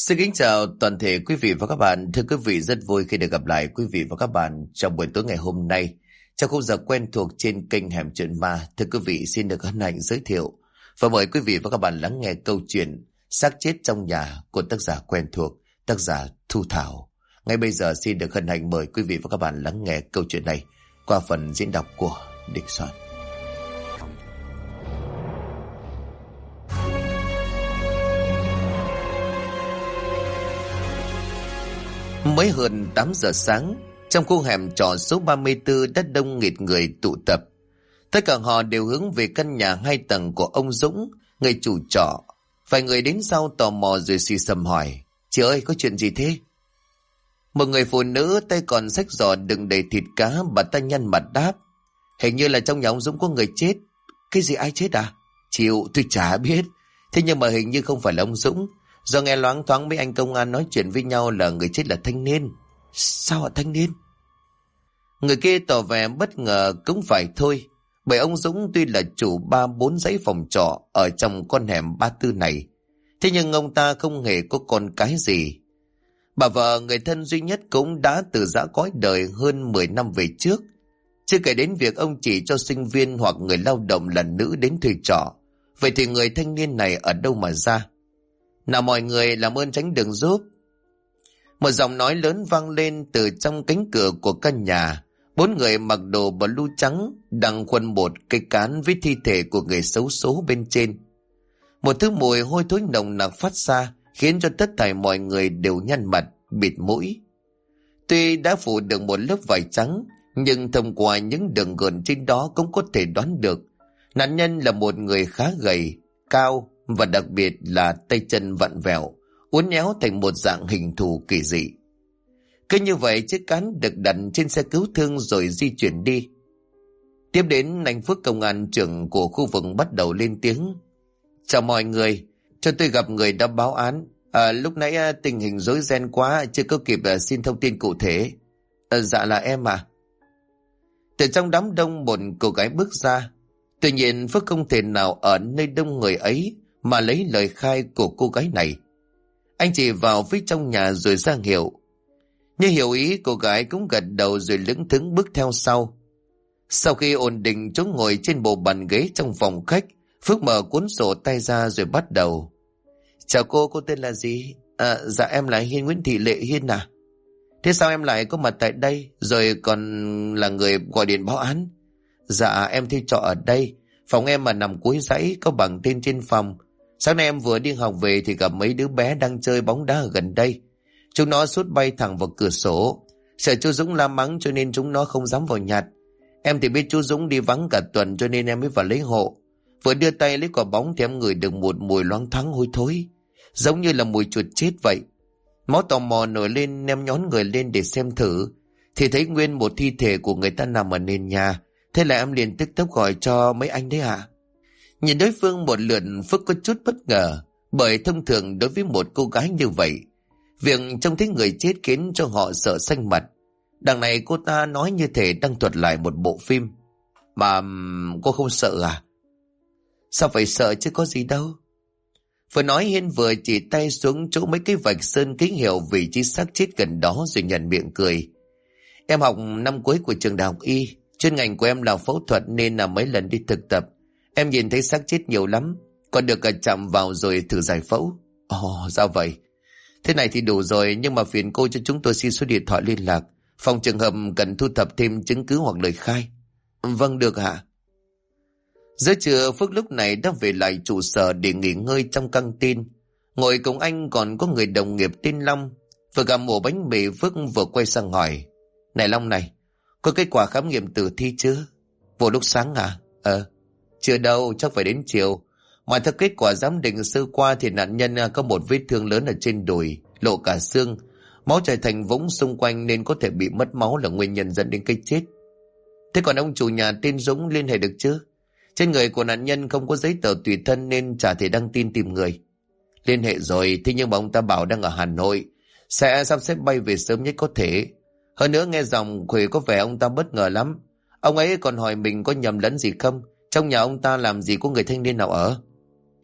Xin kính chào toàn thể quý vị và các bạn. Thưa quý vị, rất vui khi được gặp lại quý vị và các bạn trong buổi tối ngày hôm nay trong khung giờ quen thuộc trên kênh Hẻm Chuyện Ma. Thưa quý vị, xin được hân hạnh giới thiệu và mời quý vị và các bạn lắng nghe câu chuyện Xác chết trong nhà của tác giả quen thuộc, tác giả Thu Thảo. Ngay bây giờ xin được hân hạnh mời quý vị và các bạn lắng nghe câu chuyện này qua phần diễn đọc của Đình Soạn. Mới hơn 8 giờ sáng, trong khu hẻm trọ số 34 đã đông nghịt người tụ tập. Tất cả họ đều hướng về căn nhà 2 tầng của ông Dũng, người chủ trọ. Vài người đến sau tò mò rồi xì xầm hỏi: "Chị ơi, có chuyện gì thế?" Một người phụ nữ tay còn xách giỏ đựng đầy thịt cá, bà ta nhăn mặt đáp: "Hình như là trong nhà ông Dũng có người chết." "Cái gì, ai chết à?" "Chịu, tôi chả biết. Thế nhưng mà hình như không phải là ông Dũng. Do nghe loáng thoáng mấy anh công an nói chuyện với nhau là người chết là thanh niên." "Sao ạ, thanh niên?" Người kia tỏ vẻ bất ngờ. Cũng phải thôi, bởi ông Dũng tuy là chủ 3-4 dãy phòng trọ ở trong con hẻm 34 này, thế nhưng ông ta không hề có con cái gì. Bà vợ người thân duy nhất cũng đã từ giã cõi đời hơn 10 năm về trước. Chưa kể đến việc ông chỉ cho sinh viên hoặc người lao động là nữ đến thuê trọ. Vậy thì người thanh niên này ở đâu mà ra? "Nào mọi người, làm ơn tránh đường giúp." Một giọng nói lớn vang lên từ trong cánh cửa của căn nhà. 4 người mặc đồ blue trắng đang khuân một cây cán với thi thể của người xấu số bên trên. Một thứ mùi hôi thối nồng nặc phát ra, khiến cho tất thảy mọi người đều nhăn mặt, bịt mũi. Tuy đã phủ được một lớp vải trắng, nhưng thông qua những đường gợn trên đó cũng có thể đoán được nạn nhân là một người khá gầy, cao và đặc biệt là tay chân vặn vẹo, uốn éo thành một dạng hình thù kỳ dị. Cứ như vậy, chiếc cán được đặt trên xe cứu thương rồi di chuyển đi. Tiếp đến, anh Phước, công an trưởng của khu vực, bắt đầu lên tiếng: "Chào mọi người, cho tôi gặp người đã báo án. Lúc nãy tình hình rối ren quá, chưa có kịp xin thông tin cụ thể." "Dạ là em à." Từ trong đám đông một cô gái bước ra. Tuy nhiên Phước không thể nào ở nơi đông người ấy mà lấy lời khai của cô gái này. Anh chỉ vào phía trong nhà rồi ra hiệu. Như hiểu ý, cô gái cũng gật đầu rồi lững thững bước theo sau. Sau khi ổn định chỗ ngồi trên bộ bàn ghế trong phòng khách, Phước mở cuốn sổ tay ra rồi bắt đầu: "Chào cô tên là gì?" Dạ em là Hiên, Nguyễn Thị Lệ Hiên à." "Thế sao em lại có mặt tại đây, rồi còn là người gọi điện báo án?" "Dạ em thuê trọ ở đây, phòng em mà nằm cuối dãy, có bảng tên trên phòng. Sáng nay em vừa đi học về thì gặp mấy đứa bé đang chơi bóng đá ở gần đây. Chúng nó sút bay thẳng vào cửa sổ. Sợ chú Dũng la mắng cho nên chúng nó không dám vào nhặt. Em thì biết chú Dũng đi vắng cả tuần cho nên em mới vào lấy hộ. Vừa đưa tay lấy quả bóng thì em ngửi được một mùi loang thoáng hôi thối, giống như là mùi chuột chết vậy. Máu tò mò nổi lên, em nhón người lên để xem thử thì thấy nguyên một thi thể của người ta nằm ở nền nhà. Thế là em liền tức tốc gọi cho mấy anh đấy ạ." Nhìn đối phương một lượt, Phước có chút bất ngờ, bởi thông thường đối với một cô gái như vậy, việc trông thấy người chết khiến cho họ sợ xanh mặt. Đằng này cô ta nói như thể đang thuật lại một bộ phim. "Mà cô không sợ à?" "Sao phải sợ chứ, có gì đâu." Vừa nói, Hiên vừa chỉ tay xuống chỗ mấy cái vạch sơn ký hiệu vị trí xác chết gần đó rồi nhận miệng cười: "Em học năm cuối của trường đại học y, chuyên ngành của em là phẫu thuật nên là mấy lần đi thực tập, em nhìn thấy xác chết nhiều lắm, còn được cả chạm vào rồi thử giải phẫu." "Ồ, ra vậy. Thế này thì đủ rồi, nhưng mà phiền cô cho chúng tôi xin số điện thoại liên lạc, phòng trường hợp cần thu thập thêm chứng cứ hoặc lời khai." "Vâng, được ạ." Giữa trưa, Phước lúc này đã về lại trụ sở để nghỉ ngơi trong căng tin. Ngồi cùng anh còn có người đồng nghiệp tên Long. Vừa gặm ổ bánh mì, Phước vừa quay sang hỏi: "Này Long này, có kết quả khám nghiệm tử thi chưa?" "Vào lúc sáng à?" Chưa đâu, chắc phải đến chiều. Mà theo kết quả giám định sơ qua thì nạn nhân có một vết thương lớn ở trên đùi, lộ cả xương, máu chảy thành vũng xung quanh nên có thể bị mất máu là nguyên nhân dẫn đến cái chết." "Thế còn ông chủ nhà tên Dũng liên hệ được chứ?" "Trên người của nạn nhân không có giấy tờ tùy thân nên chả thể đăng tin tìm người." "Liên hệ rồi, thế nhưng mà ông ta bảo đang ở Hà Nội, sẽ sắp xếp bay về sớm nhất có thể. Hơn nữa nghe dòng Khuỷu có vẻ ông ta bất ngờ lắm. Ông ấy còn hỏi mình có nhầm lẫn gì không, trong nhà ông ta làm gì có người thanh niên nào ở."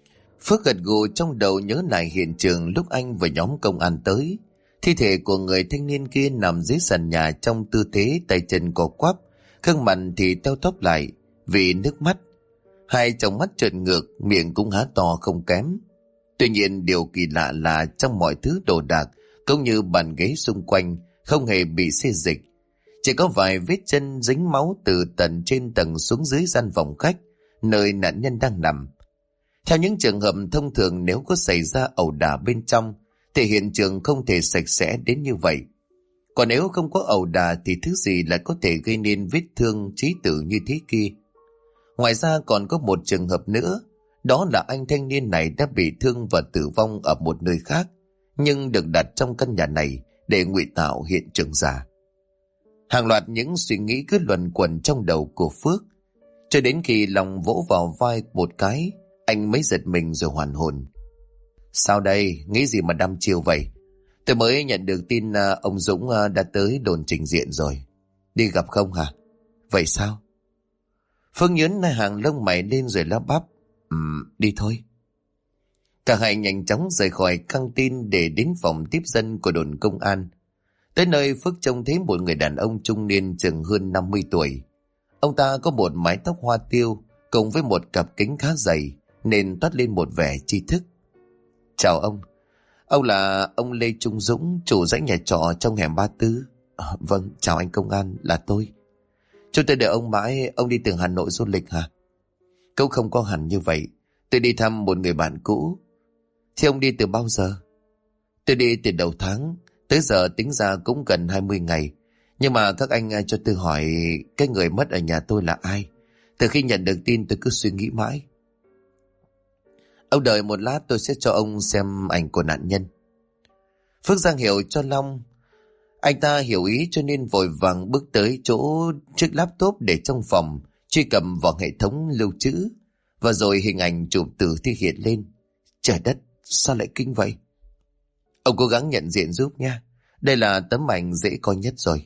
Phước gật gù trong đầu nhớ lại hiện trường lúc anh và nhóm công an tới. Thi thể của người thanh niên kia nằm dưới sàn nhà trong tư thế tay chân co quắp, gương mặt thì teo tóp lại vì nước mắt. Hai tròng mắt trợn ngược, miệng cũng há to không kém. Tuy nhiên điều kỳ lạ là trong mọi thứ đồ đạc cũng như bàn ghế xung quanh không hề bị xê dịch. Chỉ có vài vết chân dính máu từ tận trên tầng xuống dưới gian phòng khách, nơi nạn nhân đang nằm. Theo những trường hợp thông thường, nếu có xảy ra ẩu đả bên trong thì hiện trường không thể sạch sẽ đến như vậy. Còn nếu không có ẩu đả thì thứ gì lại có thể gây nên vết thương chí tử như thế kia. Ngoài ra còn có một trường hợp nữa, đó là anh thanh niên này đã bị thương và tử vong ở một nơi khác, nhưng được đặt trong căn nhà này để ngụy tạo hiện trường giả. Hàng loạt những suy nghĩ cứ luẩn quẩn trong đầu của Phước, cho đến khi lòng vỗ vào vai một cái, anh mới giật mình rồi hoàn hồn. Sao đây, nghĩ gì mà đăm chiêu vậy? Tôi mới nhận được tin ông Dũng đã tới đồn trình diện rồi. Đi gặp không hả? Vậy sao? Phương nhớn hàng lông mày lên rồi lắp bắp. Đi thôi. Cả hai nhanh chóng rời khỏi căng tin để đến phòng tiếp dân của đồn công an. Tới nơi Phước trông thấy một người đàn ông trung niên chừng hơn 50 tuổi. Ông ta có một mái tóc hoa tiêu cùng với một cặp kính khá dày nên toát lên một vẻ tri thức. Chào ông là ông Lê Trung Dũng, chủ dãy nhà trọ trong hẻm 34. Vâng, chào anh công an, là tôi. Chúng tôi đợi ông mãi, ông đi từ Hà Nội du lịch hả? Cũng không có hẳn như vậy, tôi đi thăm một người bạn cũ. Thế ông đi từ bao giờ? Tôi đi từ đầu tháng, tới giờ tính ra cũng gần 20 ngày. Nhưng mà các anh cho tôi hỏi cái người mất ở nhà tôi là ai? Từ khi nhận được tin tôi cứ suy nghĩ mãi. Ông đợi một lát, tôi sẽ cho ông xem ảnh của nạn nhân. Phước giang hiệu cho Long. Anh ta hiểu ý cho nên vội vàng bước tới chỗ chiếc laptop để trong phòng, truy cập vào hệ thống lưu trữ, và rồi hình ảnh chụp tử thi hiện lên. Trời đất, sao lại kinh vậy? Ông cố gắng nhận diện giúp nha. Đây là tấm ảnh dễ coi nhất rồi.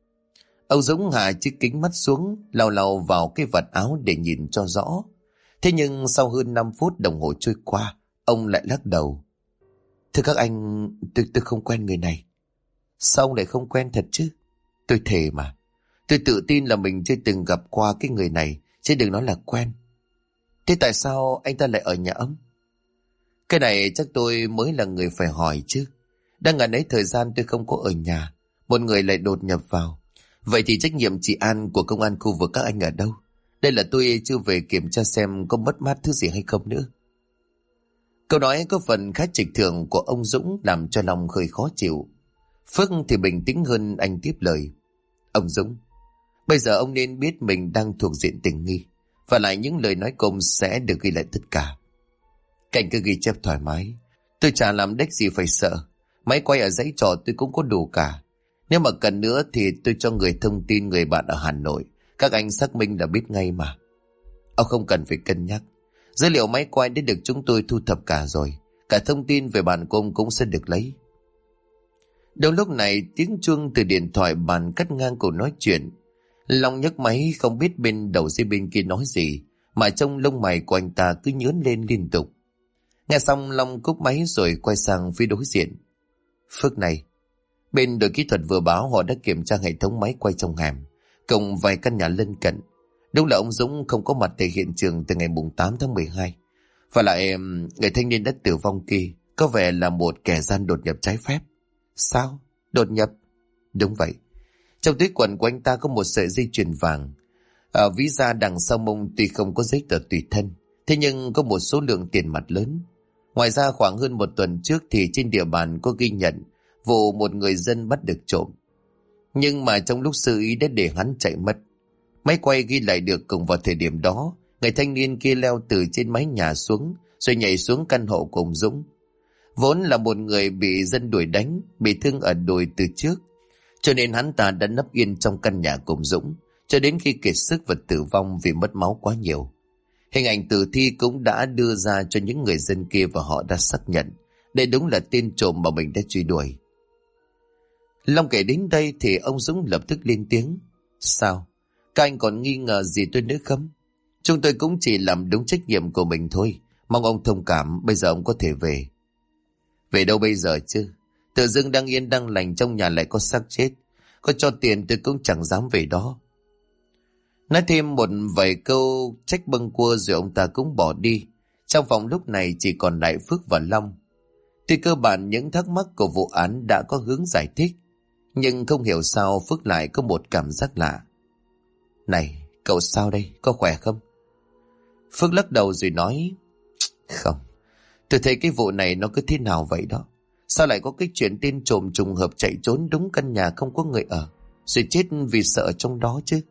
Ông Dũng hạ chiếc kính mắt xuống, lau vào cái vạt áo để nhìn cho rõ. Thế nhưng sau hơn 5 phút đồng hồ trôi qua, ông lại lắc đầu. Thưa các anh, tôi không quen người này. Sao ông lại không quen thật chứ? Tôi thề mà. Tôi tự tin là mình chưa từng gặp qua cái người này, chứ đừng nói là quen. Thế tại sao anh ta lại ở nhà ông? Cái này chắc tôi mới là người phải hỏi chứ. Đang ngần ấy thời gian tôi không có ở nhà, một người lại đột nhập vào. Vậy thì trách nhiệm trị an của công an khu vực các anh ở đâu? Đây là tôi chưa về kiểm tra xem có mất mát thứ gì hay không nữa. Câu nói có phần khá trịch thượng của ông Dũng làm cho lòng hơi khó chịu. Phước thì bình tĩnh hơn, anh tiếp lời. Ông Dũng, bây giờ ông nên biết mình đang thuộc diện tình nghi, và lại những lời nói của ông sẽ được ghi lại tất cả. Cảnh cứ ghi chép thoải mái. Tôi chả làm đếch gì phải sợ. Máy quay ở dãy trọ tôi cũng có đủ cả. Nếu mà cần nữa thì tôi cho người thông tin người bạn ở Hà Nội. Các anh xác minh là biết ngay mà. Ông không cần phải cân nhắc. Dữ liệu máy quay đã được chúng tôi thu thập cả rồi. Cả thông tin về bạn của ông cũng sẽ được lấy. Đúng lúc này tiếng chuông từ điện thoại bàn cắt ngang cuộc nói chuyện. Long nhấc máy không biết bên đầu dây bên kia nói gì, mà trong lông mày của anh ta cứ nhớn lên liên tục. Nghe xong Long cúp máy rồi quay sang phía đối diện. Phước này, bên đội kỹ thuật vừa báo họ đã kiểm tra hệ thống máy quay trong hẻm cùng vài căn nhà lân cận. Đúng là ông Dũng không có mặt tại hiện trường từ ngày 8 tháng 12. Và lại người thanh niên đã tử vong kia có vẻ là một kẻ gian đột nhập trái phép. Sao? Đột nhập? Đúng vậy. Trong túi quần của anh ta có một sợi dây chuyền vàng. Ở ví da đằng sau mông tuy không có giấy tờ tùy thân, thế nhưng có một số lượng tiền mặt lớn. Ngoài ra khoảng hơn một tuần trước thì trên địa bàn có ghi nhận vụ một người dân bắt được trộm. Nhưng mà trong lúc sơ ý đã để hắn chạy mất. Máy quay ghi lại được cùng vào thời điểm đó, người thanh niên kia leo từ trên mái nhà xuống rồi nhảy xuống căn hộ của ông Dũng. Vốn là một người bị dân đuổi đánh, bị thương ở đùi từ trước, cho nên hắn ta đã nấp yên trong căn nhà của ông Dũng cho đến khi kiệt sức và tử vong vì mất máu quá nhiều. Hình ảnh tử thi cũng đã đưa ra cho những người dân kia và họ đã xác nhận đây đúng là tên trộm mà mình đã truy đuổi. Long kể đến đây thì ông Dũng lập tức lên tiếng. Sao? Các anh còn nghi ngờ gì tôi nữa không? Chúng tôi cũng chỉ làm đúng trách nhiệm của mình thôi, Mong ông thông cảm, bây giờ ông có thể về. Về đâu bây giờ chứ? Tự dưng đang yên đang lành trong nhà lại có xác chết. Có cho tiền tôi cũng chẳng dám về đó. Nói thêm một vài câu trách bâng quơ rồi ông ta cũng bỏ đi. Trong phòng lúc này chỉ còn lại Phước và Long. Tuy cơ bản những thắc mắc của vụ án đã có hướng giải thích, nhưng không hiểu sao Phước lại có một cảm giác lạ. Này, cậu sao đây? Có khỏe không? Phước lắc đầu rồi nói, không, tôi thấy cái vụ này nó cứ thế nào vậy đó. Sao lại có cái chuyện tên trộm trùng hợp chạy trốn đúng căn nhà không có người ở, rồi chết vì sợ trong đó chứ?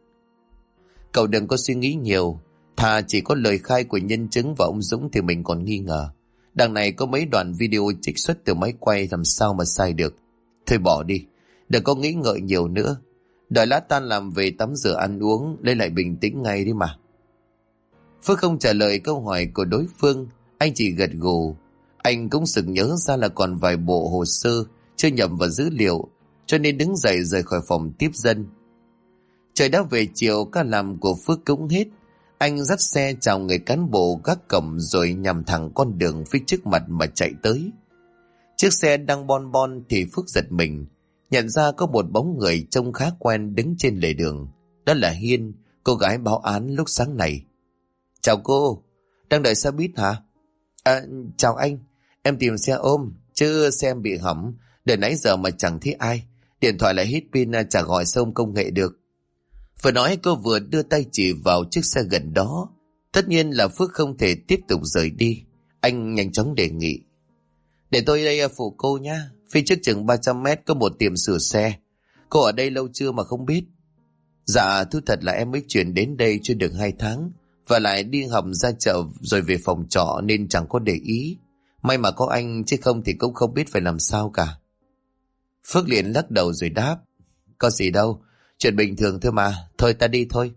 Cậu đừng có suy nghĩ nhiều. Thà chỉ có lời khai của nhân chứng và ông Dũng thì mình còn nghi ngờ. Đằng này có mấy đoạn video trích xuất từ máy quay, làm sao mà sai được. Thôi bỏ đi, đừng có nghĩ ngợi nhiều nữa. Đợi lát tan làm về tắm rửa ăn uống, lấy lại bình tĩnh ngay đi mà. Phước không trả lời câu hỏi của đối phương, anh chỉ gật gù. Anh cũng sực nhớ ra là còn vài bộ hồ sơ chưa nhập vào dữ liệu, cho nên đứng dậy rời khỏi phòng tiếp dân. Trời đã về chiều, ca làm của Phước cũng hết. Anh dắt xe chào người cán bộ gác cổng rồi nhằm thẳng con đường phía trước mặt mà chạy tới. Chiếc xe đang bon bon thì Phước giật mình, nhận ra có một bóng người trông khá quen đứng trên lề đường. Đó là Hiên, cô gái báo án lúc sáng này. Chào cô, đang đợi xe buýt hả? Chào anh, em tìm xe ôm, chứ xe em bị hỏng, đợi nãy giờ mà chẳng thấy ai. Điện thoại lại hết pin, chả gọi xong công nghệ được. Vừa nói cô vừa đưa tay chỉ vào chiếc xe gần đó. Tất nhiên là Phước không thể tiếp tục rời đi. Anh nhanh chóng đề nghị, để tôi đây phụ cô nhá. Phía trước chừng 300 mét có một tiệm sửa xe. Cô ở đây lâu chưa mà không biết? Dạ thú thật là em mới chuyển đến đây chưa được 2 tháng, và lại đi học ra chợ rồi về phòng trọ nên chẳng có để ý. May mà có anh, chứ không thì cũng không biết phải làm sao cả. Phước liền lắc đầu rồi đáp, có gì đâu, chuyện bình thường thôi mà, thôi ta đi thôi.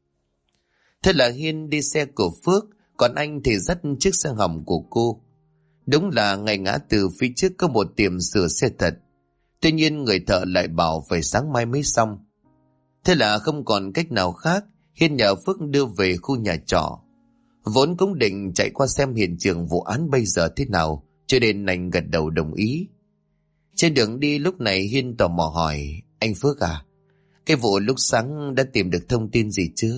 Thế là Hiên đi xe của Phước, còn anh thì dắt chiếc xe hỏng của cô. Đúng là ngay ngã từ phía trước có một tiệm sửa xe thật. Tuy nhiên người thợ lại bảo phải sáng mai mới xong. Thế là không còn cách nào khác, Hiên nhờ Phước đưa về khu nhà trọ. Vốn cũng định chạy qua xem hiện trường vụ án bây giờ thế nào, cho nên anh gật đầu đồng ý. Trên đường đi lúc này Hiên tò mò hỏi, anh Phước à, cái vụ lúc sáng đã tìm được thông tin gì chưa?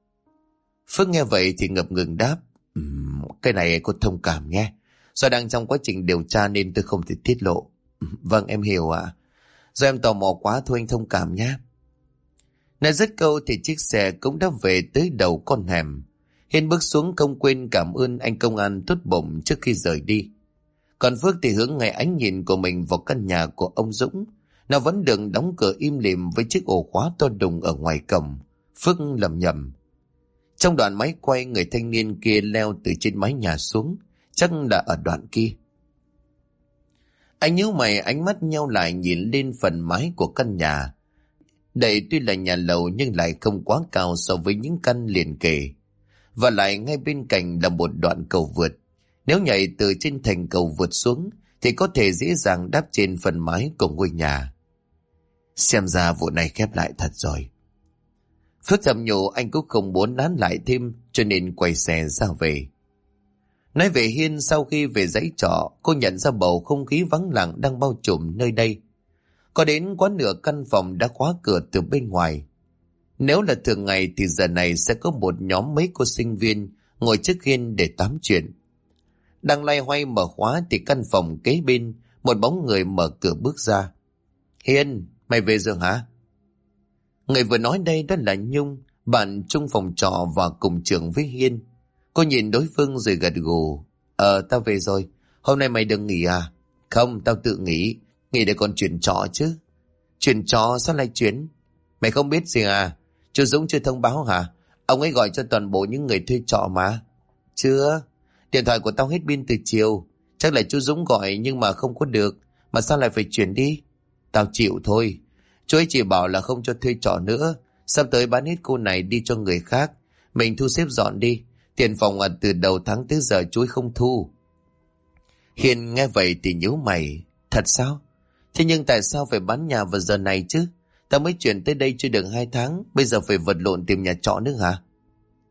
Phước nghe vậy thì ngập ngừng đáp, cái này cô thông cảm nhé. Do đang trong quá trình điều tra nên tôi không thể tiết lộ. Vâng em hiểu ạ. Do em tò mò quá thôi, anh thông cảm nhé. Nói dứt câu thì chiếc xe cũng đã về tới đầu con hẻm. Hiên bước xuống không quên cảm ơn anh công an tốt bụng trước khi rời đi. Còn Phước thì hướng ngay ánh nhìn của mình vào căn nhà của ông Dũng. Nó vẫn được đóng cửa im lìm với chiếc ổ khóa to đùng ở ngoài cổng. Phước lẩm nhẩm. Trong đoạn máy quay, người thanh niên kia leo từ trên mái nhà xuống, chắc là ở đoạn kia. Anh nhíu mày, ánh mắt nheo lại nhìn lên phần mái của căn nhà. Đây tuy là nhà lầu nhưng lại không quá cao so với những căn liền kề. Và lại ngay bên cạnh là một đoạn cầu vượt. Nếu nhảy từ trên thành cầu vượt xuống thì có thể dễ dàng đáp trên phần mái của ngôi nhà. Xem ra vụ này khép lại thật rồi. Phước thầm nhủ, anh cũng không muốn nán lại thêm cho nên quay xe ra về. Nói về Hiên, sau khi về dãy trọ, cô nhận ra bầu không khí vắng lặng đang bao trùm nơi đây. Có đến quá nửa căn phòng đã khóa cửa từ bên ngoài. Nếu là thường ngày thì giờ này sẽ có một nhóm mấy cô sinh viên ngồi trước Hiên để tám chuyện. Đang loay hoay mở khóa thì căn phòng kế bên, một bóng người mở cửa bước ra. Hiên, mày về rồi hả? Người vừa nói đây đó là Nhung, bạn chung phòng trọ và cùng trường với Hiên. Cô nhìn đối phương rồi gật gù. Tao về rồi. Hôm nay mày đừng nghỉ à? Không, tao tự nghỉ. Nghỉ để còn chuyển trọ chứ. Chuyển trọ sao lại chuyển? Mày không biết gì à? Chú Dũng chưa thông báo hả? Ông ấy gọi cho toàn bộ những người thuê trọ mà. Chưa. Điện thoại của tao hết pin từ chiều. Chắc là chú Dũng gọi nhưng mà không có được. Mà sao lại phải chuyển đi? Tao chịu thôi. Chú ấy chỉ bảo là không cho thuê trọ nữa. Sắp tới bán hết cô này đi cho người khác. Mình thu xếp dọn đi. Tiền phòng từ đầu tháng tới giờ chú ấy không thu. Hiền nghe vậy thì nhíu mày. Thật sao? Thế nhưng tại sao phải bán nhà vào giờ này chứ? Tao mới chuyển tới đây chưa được 2 tháng. Bây giờ phải vật lộn tìm nhà trọ nữa hả?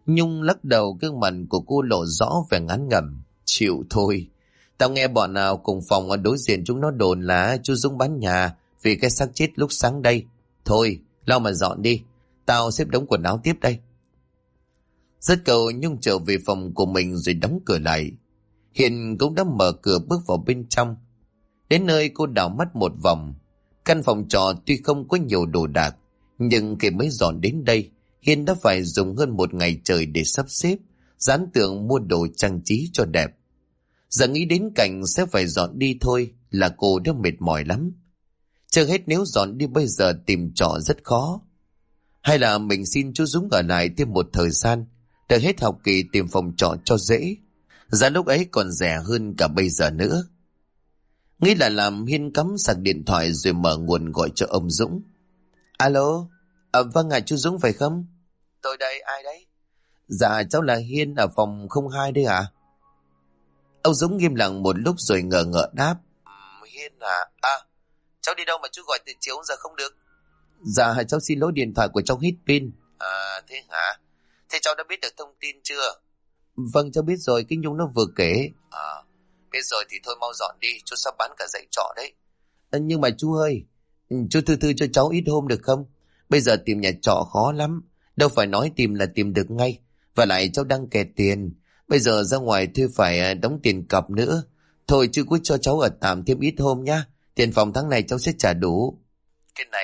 Nhung lắc đầu, gương mặt của cô lộ rõ vẻ ngán ngẩm. Chịu thôi. Tao nghe bọn nào cùng phòng ở đối diện chúng nó đồn là chú Dũng bán nhà vì cái xác chết lúc sáng đây. Thôi, lau mà dọn đi. Tao xếp đống quần áo tiếp đây. Dứt câu, Nhung trở về phòng của mình rồi đóng cửa lại. Hiền cũng đã mở cửa bước vào bên trong. Đến nơi cô đảo mắt một vòng. Căn phòng trọ tuy không có nhiều đồ đạc, nhưng khi mới dọn đến đây, Hiền đã phải dùng hơn một ngày trời để sắp xếp, dán tường, mua đồ trang trí cho đẹp. Giờ nghĩ đến cảnh sẽ phải dọn đi thôi là cô đã mệt mỏi lắm. Chưa hết nếu dọn đi bây giờ tìm trọ rất khó. Hay là mình xin chú Dũng ở lại thêm một thời gian, đợi hết học kỳ tìm phòng trọ cho dễ. Giá lúc ấy còn rẻ hơn cả bây giờ nữa. Nghĩ là làm, Hiên cắm sạc điện thoại rồi mở nguồn gọi cho ông Dũng. Alo, vâng chú Dũng phải không? Tôi đây, ai đấy? Dạ cháu là Hiên ở phòng 02 đây ạ. Ông Dũng nghiêm lặng một lúc rồi ngờ ngợ đáp. Hiên à? Cháu đi đâu mà chú gọi từ chiều giờ không được? Dạ cháu xin lỗi, điện thoại của cháu hết pin. Thế hả? Thế cháu đã biết được thông tin chưa? Vâng cháu biết rồi, cái Nhung nó vừa kể. Biết rồi thì thôi mau dọn đi, chú sắp bán cả dãy trọ đấy. Nhưng mà chú ơi, chú thư cho cháu ít hôm được không? Bây giờ tìm nhà trọ khó lắm, đâu phải nói tìm là tìm được ngay. Và lại cháu đang kẹt tiền, bây giờ ra ngoài thuê phải đóng tiền cọc nữa. Thôi chú cứ cho cháu ở tạm thêm ít hôm nhá, tiền phòng tháng này cháu sẽ trả đủ. Cái này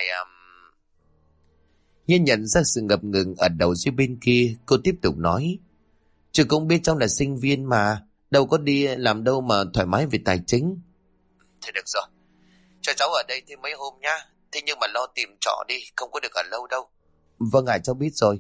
Nhiên nhận ra sự ngập ngừng ở đầu dưới bên kia, cô tiếp tục nói. Chú cũng biết cháu là sinh viên mà, đâu có đi làm đâu mà thoải mái về tài chính. Thế được rồi, cho cháu ở đây thêm mấy hôm nhá. Thế nhưng mà lo tìm trọ đi, không có được ở lâu đâu. Vâng cháu biết rồi.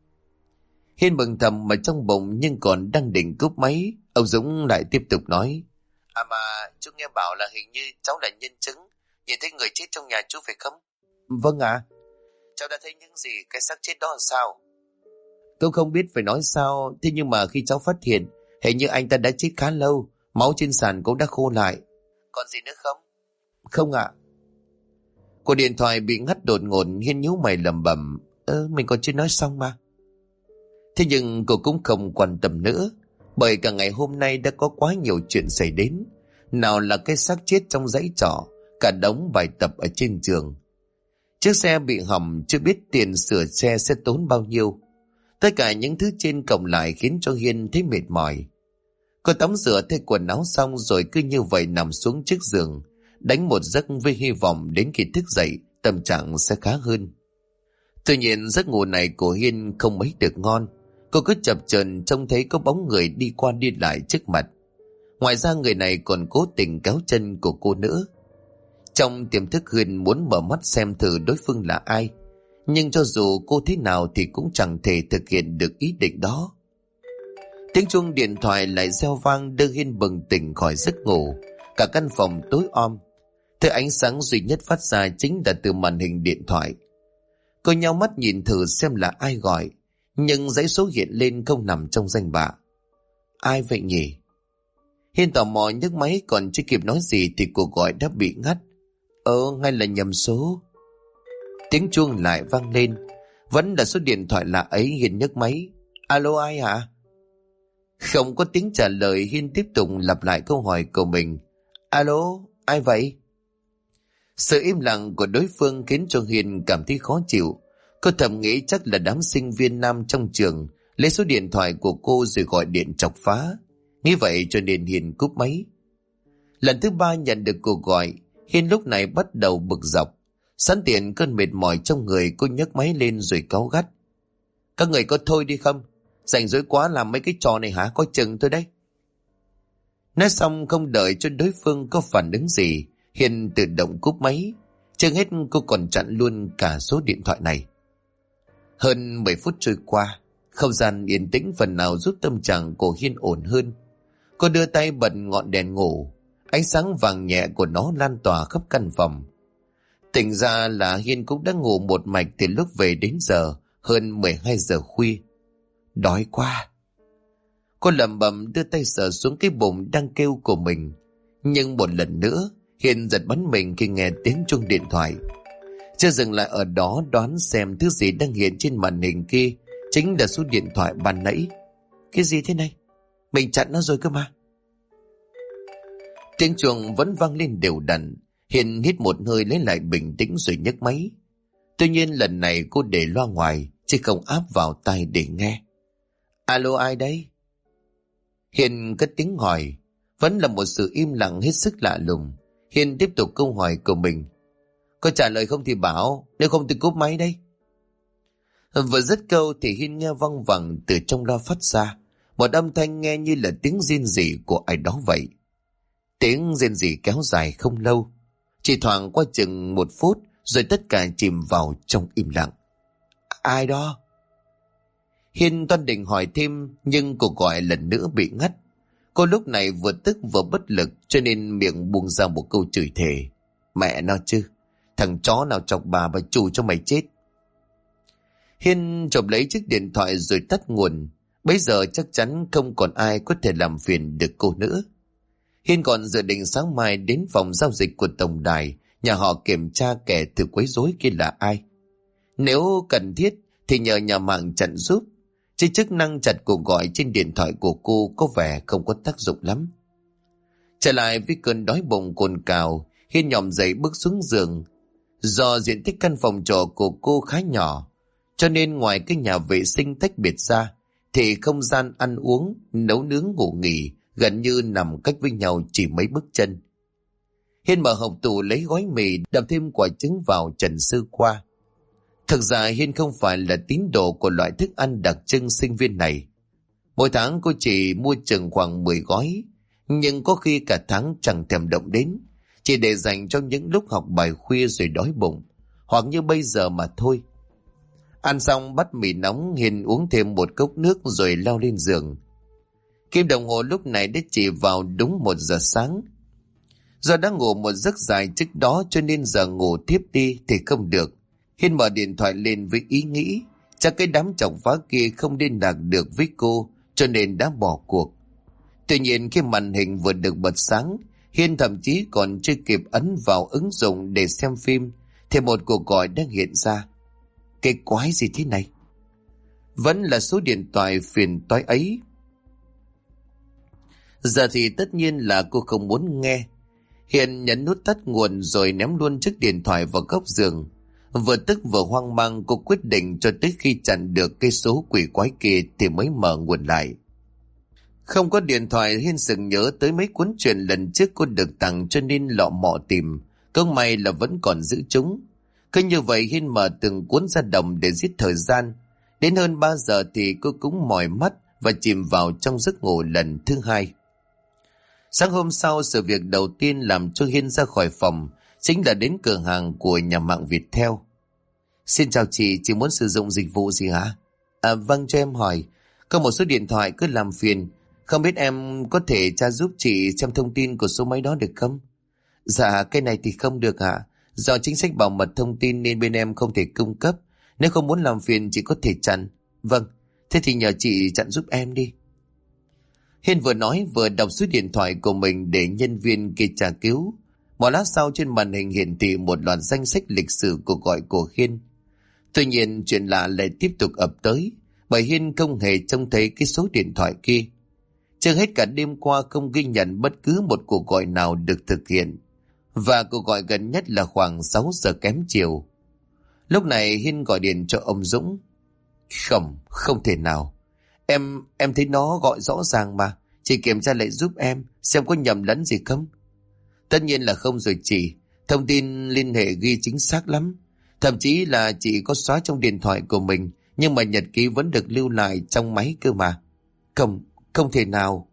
Hiên mừng thầm mà trong bụng, nhưng còn đang định cúp máy, ông Dũng lại tiếp tục nói. Mà chú nghe bảo là hình như cháu là nhân chứng, nhìn thấy người chết trong nhà chú phải không? Vâng ạ. Cháu đã thấy những gì, cái xác chết đó là sao? Tôi không biết phải nói sao, thế nhưng mà khi cháu phát hiện, hình như anh ta đã chết khá lâu, máu trên sàn cũng đã khô lại. Còn gì nữa không? Không ạ. Cuộc điện thoại bị ngắt đột ngột, Hiên nhíu mày lẩm bẩm. Mình còn chưa nói xong mà. Thế nhưng cô cũng không quan tâm nữa, bởi cả ngày hôm nay đã có quá nhiều chuyện xảy đến. Nào là cái xác chết trong dãy trọ, cả đống bài tập ở trên trường. Chiếc xe bị hỏng, chưa biết tiền sửa xe sẽ tốn bao nhiêu. Tất cả những thứ trên cộng lại khiến cho Hiên thấy mệt mỏi. Cô tắm rửa thay quần áo xong rồi cứ như vậy nằm xuống trước giường, đánh một giấc với hy vọng đến khi thức dậy tâm trạng sẽ khá hơn. Tuy nhiên giấc ngủ này của Hiên không mấy được ngon. Cô cứ chập chờn trông thấy có bóng người đi qua đi lại trước mặt. Ngoài ra người này còn cố tình kéo chân của cô nữa. Trong tiềm thức Hiên muốn mở mắt xem thử đối phương là ai, nhưng cho dù cô thế nào thì cũng chẳng thể thực hiện được ý định đó. Tiếng chuông điện thoại lại reo vang đưa Hiên bừng tỉnh khỏi giấc ngủ. Cả căn phòng tối om, thứ ánh sáng duy nhất phát ra chính là từ màn hình điện thoại. Cô nhao mắt nhìn thử xem là ai gọi, nhưng dãy số hiện lên không nằm trong danh bạ. Ai vậy nhỉ? Hiên tò mò nhấc máy, còn chưa kịp nói gì thì cuộc gọi đã bị ngắt. Ngay là nhầm số. Tiếng chuông lại vang lên, vẫn là số điện thoại lạ ấy. Hiên nhấc máy. Alo, ai hả? Không có tiếng trả lời, Hiên tiếp tục lặp lại câu hỏi của mình. Alo, ai vậy? Sự im lặng của đối phương khiến cho Hiên cảm thấy khó chịu. Cô thầm nghĩ chắc là đám sinh viên nam trong trường lấy số điện thoại của cô rồi gọi điện chọc phá. Nghĩ vậy cho nên Hiên cúp máy. Lần thứ 3 nhận được cuộc gọi, Hiên lúc này bắt đầu bực dọc. Sẵn tiện cơn mệt mỏi trong người, cô nhấc máy lên rồi cáu gắt. Các người có thôi đi không? Rảnh rỗi quá làm mấy cái trò này hả? Coi chừng tôi đấy. Nói xong không đợi cho đối phương có phản ứng gì, Hiên tự động cúp máy. Chưa hết cô còn chặn luôn cả số điện thoại này. Hơn 10 phút trôi qua, không gian yên tĩnh phần nào giúp tâm trạng của Hiên ổn hơn. Cô đưa tay bật ngọn đèn ngủ, ánh sáng vàng nhẹ của nó lan tỏa khắp căn phòng. Tỉnh ra là Hiên cũng đã ngủ một mạch từ lúc về đến giờ, hơn 12 giờ khuya. Đói quá. Cô lẩm bẩm đưa tay sờ xuống cái bụng đang kêu của mình. Nhưng một lần nữa, Hiên giật bắn mình khi nghe tiếng chuông điện thoại. Chưa dừng lại ở đó đoán xem thứ gì đang hiện trên màn hình kia chính là số điện thoại ban nãy. Cái gì thế này? Mình chặn nó rồi cơ mà. Tiếng chuông vẫn vang lên đều đặn. Hiền hít một hơi lấy lại bình tĩnh rồi nhấc máy. Tuy nhiên lần này cô để loa ngoài chứ không áp vào tai để nghe. Alo, ai đấy? Hiền cất tiếng hỏi. Vẫn là một sự im lặng hết sức lạ lùng. Hiền tiếp tục câu hỏi của mình. Có trả lời không thì bảo, nếu không thì cúp máy đây. Vừa dứt câu thì Hiền nghe văng vẳng từ trong loa phát ra một âm thanh nghe như là tiếng rên rỉ của ai đó vậy. Tiếng rên rỉ kéo dài không lâu, chỉ thoảng qua chừng 1 phút rồi tất cả chìm vào trong im lặng. Ai đó? Hiền toan định hỏi thêm nhưng cuộc gọi lần nữa bị ngắt. Cô lúc này vừa tức vừa bất lực cho nên miệng buông ra một câu chửi thề. Mẹ nó chứ, thằng chó nào chọc bà chủ cho mày chết. Hiền chộp lấy chiếc điện thoại rồi tắt nguồn. Bây giờ chắc chắn không còn ai có thể làm phiền được cô nữa. Hiền còn dự định sáng mai đến phòng giao dịch của tổng đài nhà họ kiểm tra kẻ thử quấy rối kia là ai. Nếu cần thiết thì nhờ nhà mạng chặn giúp, chứ chức năng chặn cuộc gọi trên điện thoại của cô có vẻ không có tác dụng lắm. Trở lại với cơn đói bụng cồn cào, Hiền nhòm dậy bước xuống giường. Do diện tích căn phòng trọ của cô khá nhỏ, cho nên ngoài cái nhà vệ sinh tách biệt ra thì không gian ăn uống, nấu nướng, ngủ nghỉ gần như nằm cách với nhau chỉ mấy bước chân. Hiền mở hộp tủ lấy gói mì, đập thêm quả trứng vào trần sơ qua. Thực ra Hiền không phải là tín đồ của loại thức ăn đặc trưng sinh viên này. Mỗi tháng cô chỉ mua chừng khoảng 10 gói, nhưng có khi cả tháng chẳng thèm động đến, chỉ để dành cho những lúc học bài khuya rồi đói bụng, hoặc như bây giờ mà thôi. Ăn xong bát mì nóng, Hiền uống thêm một cốc nước rồi leo lên giường. Kim đồng hồ lúc này đã chỉ vào đúng 1 giờ sáng. Do đã ngủ một giấc dài trước đó cho nên giờ ngủ tiếp đi thì không được. Hiền mở điện thoại lên với ý nghĩ chắc cái đám chọc phá kia không liên lạc được với cô cho nên đã bỏ cuộc. Tuy nhiên khi màn hình vừa được bật sáng, Hiền thậm chí còn chưa kịp ấn vào ứng dụng để xem phim thì một cuộc gọi đang hiện ra. Cái quái gì thế này? Vẫn là số điện thoại phiền toái ấy. Giờ thì tất nhiên là cô không muốn nghe. Hiền nhấn nút tắt nguồn rồi ném luôn chiếc điện thoại vào góc giường. Vừa tức vừa hoang mang, cô quyết định cho tới khi chặn được cái số quỷ quái kia thì mới mở nguồn lại. Không có điện thoại, Hiền sừng nhớ tới mấy cuốn truyện lần trước cô được tặng cho nên lọ mọ tìm. Không may là vẫn còn giữ chúng. Cứ như vậy Hiền mở từng cuốn ra đồng để giết thời gian. Đến hơn 3 giờ thì cô cũng mỏi mắt và chìm vào trong giấc ngủ lần thứ 2. Sáng hôm sau, sự việc đầu tiên làm cho Hiên ra khỏi phòng chính là đến cửa hàng của nhà mạng Viettel. Xin chào chị muốn sử dụng dịch vụ gì hả? Vâng, cho em hỏi, có một số điện thoại cứ làm phiền, không biết em có thể tra giúp chị xem thông tin của số máy đó được không? Dạ, cái này thì không được ạ. Do chính sách bảo mật thông tin nên bên em không thể cung cấp. Nếu không muốn làm phiền chị có thể chặn. Vâng, thế thì nhờ chị chặn giúp em đi. Hiên vừa nói vừa đọc số điện thoại của mình để nhân viên kia tra cứu. Một lát sau trên màn hình hiển thị một loạt danh sách lịch sử cuộc gọi của Hiên. Tuy nhiên chuyện lạ lại tiếp tục ập tới, bởi Hiên không hề trông thấy cái số điện thoại kia. Chưa hết cả đêm qua không ghi nhận bất cứ một cuộc gọi nào được thực hiện, và cuộc gọi gần nhất là khoảng 6 giờ kém chiều. Lúc này Hiên gọi điện cho ông Dũng. Không thể nào. Em thấy nó gọi rõ ràng mà. Chị kiểm tra lại giúp em xem có nhầm lẫn gì không. Tất nhiên là không rồi chị. Thông tin liên hệ ghi chính xác lắm. Thậm chí là chị có xóa trong điện thoại của mình, nhưng mà nhật ký vẫn được lưu lại trong máy cơ mà. Không thể nào.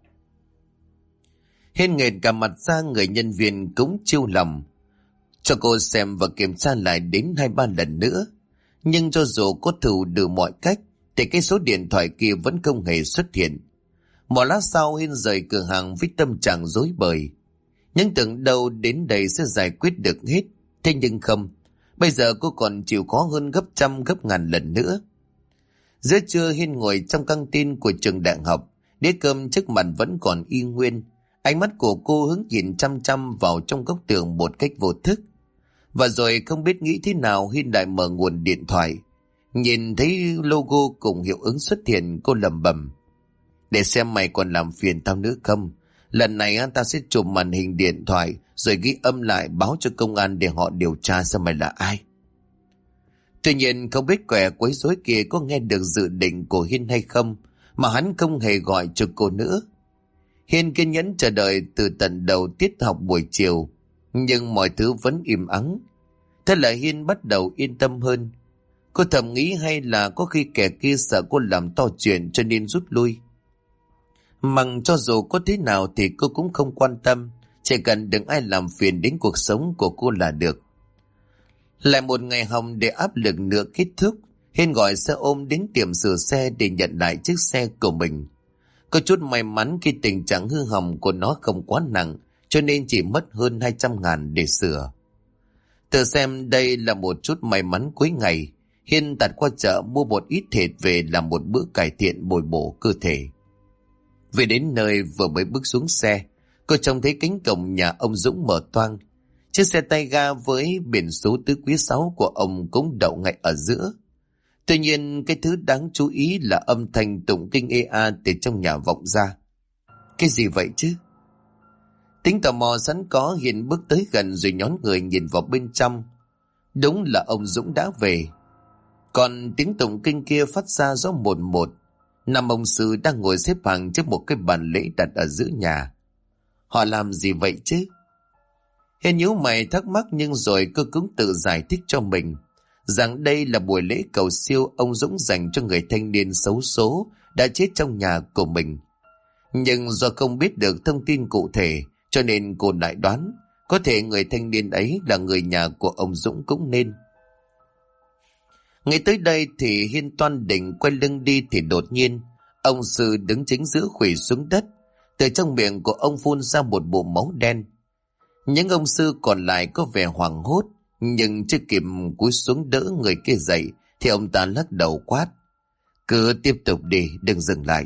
Hiên nghệt cả mặt ra, người nhân viên cũng chiêu lòng cho cô xem và kiểm tra lại đến 2-3 lần nữa. Nhưng cho dù có thử đủ mọi cách thì cái số điện thoại kia vẫn không hề xuất hiện. Một lát sau Hiên rời cửa hàng với tâm trạng rối bời. Nhưng tưởng đâu đến đây sẽ giải quyết được hết. Thế nhưng không. Bây giờ cô còn chịu khó hơn gấp trăm gấp ngàn lần nữa. Giữa trưa Hiên ngồi trong căng tin của trường đại học. Đĩa cơm trước mặt vẫn còn y nguyên. Ánh mắt của cô hướng nhìn chăm chăm vào trong góc tường một cách vô thức. Và rồi không biết nghĩ thế nào Hiên lại mở nguồn điện thoại. Nhìn thấy logo cùng hiệu ứng xuất hiện, cô lẩm bẩm: để xem mày còn làm phiền tao nữa không. Lần này tao sẽ chụp màn hình điện thoại rồi ghi âm lại báo cho công an để họ điều tra xem mày là ai. Tuy nhiên không biết kẻ quấy rối kia có nghe được dự định của Hiên hay không, mà hắn không hề gọi cho cô nữa. Hiên kiên nhẫn chờ đợi từ tận đầu tiết học buổi chiều, nhưng mọi thứ vẫn im ắng. Thế là Hiên bắt đầu yên tâm hơn. Cô thầm nghĩ hay là có khi kẻ kia sợ cô làm to chuyện cho nên rút lui. Mặc cho dù có thế nào thì cô cũng không quan tâm, chỉ cần đừng ai làm phiền đến cuộc sống của cô là được. Lại một ngày hồng để áp lực nữa kết thúc, Hiên gọi xe ôm đến tiệm sửa xe để nhận lại chiếc xe của mình. Có chút may mắn khi tình trạng hư hỏng của nó không quá nặng, cho nên chỉ mất hơn 200.000 để sửa. Tự xem đây là một chút may mắn cuối ngày, Hiên tạt qua chợ mua một ít thịt về làm một bữa cải thiện bồi bổ cơ thể. Về đến nơi vừa mới bước xuống xe, cô trông thấy cánh cổng nhà ông Dũng mở toang. Chiếc xe tay ga với biển số tứ quý 6 của ông cũng đậu ngay ở giữa. Tuy nhiên cái thứ đáng chú ý là âm thanh tụng kinh ea từ trong nhà vọng ra. Cái gì vậy chứ? Tính tò mò sẵn có, Hiền bước tới gần rồi nhón người nhìn vào bên trong. Đúng là ông Dũng đã về. Còn tiếng tụng kinh kia phát ra rõ một một. Năm ông sư đang ngồi xếp hàng trước một cái bàn lễ đặt ở giữa nhà. Họ làm gì vậy chứ? Hiền nhíu mày thắc mắc, nhưng rồi cô cũng tự giải thích cho mình rằng đây là buổi lễ cầu siêu ông Dũng dành cho người thanh niên xấu số đã chết trong nhà của mình. Nhưng do không biết được thông tin cụ thể, cho nên cô lại đoán có thể người thanh niên ấy là người nhà của ông Dũng cũng nên. Ngay tới đây thì Hiên toan định quay lưng đi thì đột nhiên ông sư đứng chính giữa khuỵu xuống đất. Từ trong miệng của ông phun ra một bụng máu đen. Những ông sư còn lại có vẻ hoảng hốt, nhưng chưa kịp cúi xuống đỡ người kia dậy thì ông ta lắc đầu quát: cứ tiếp tục đi, đừng dừng lại.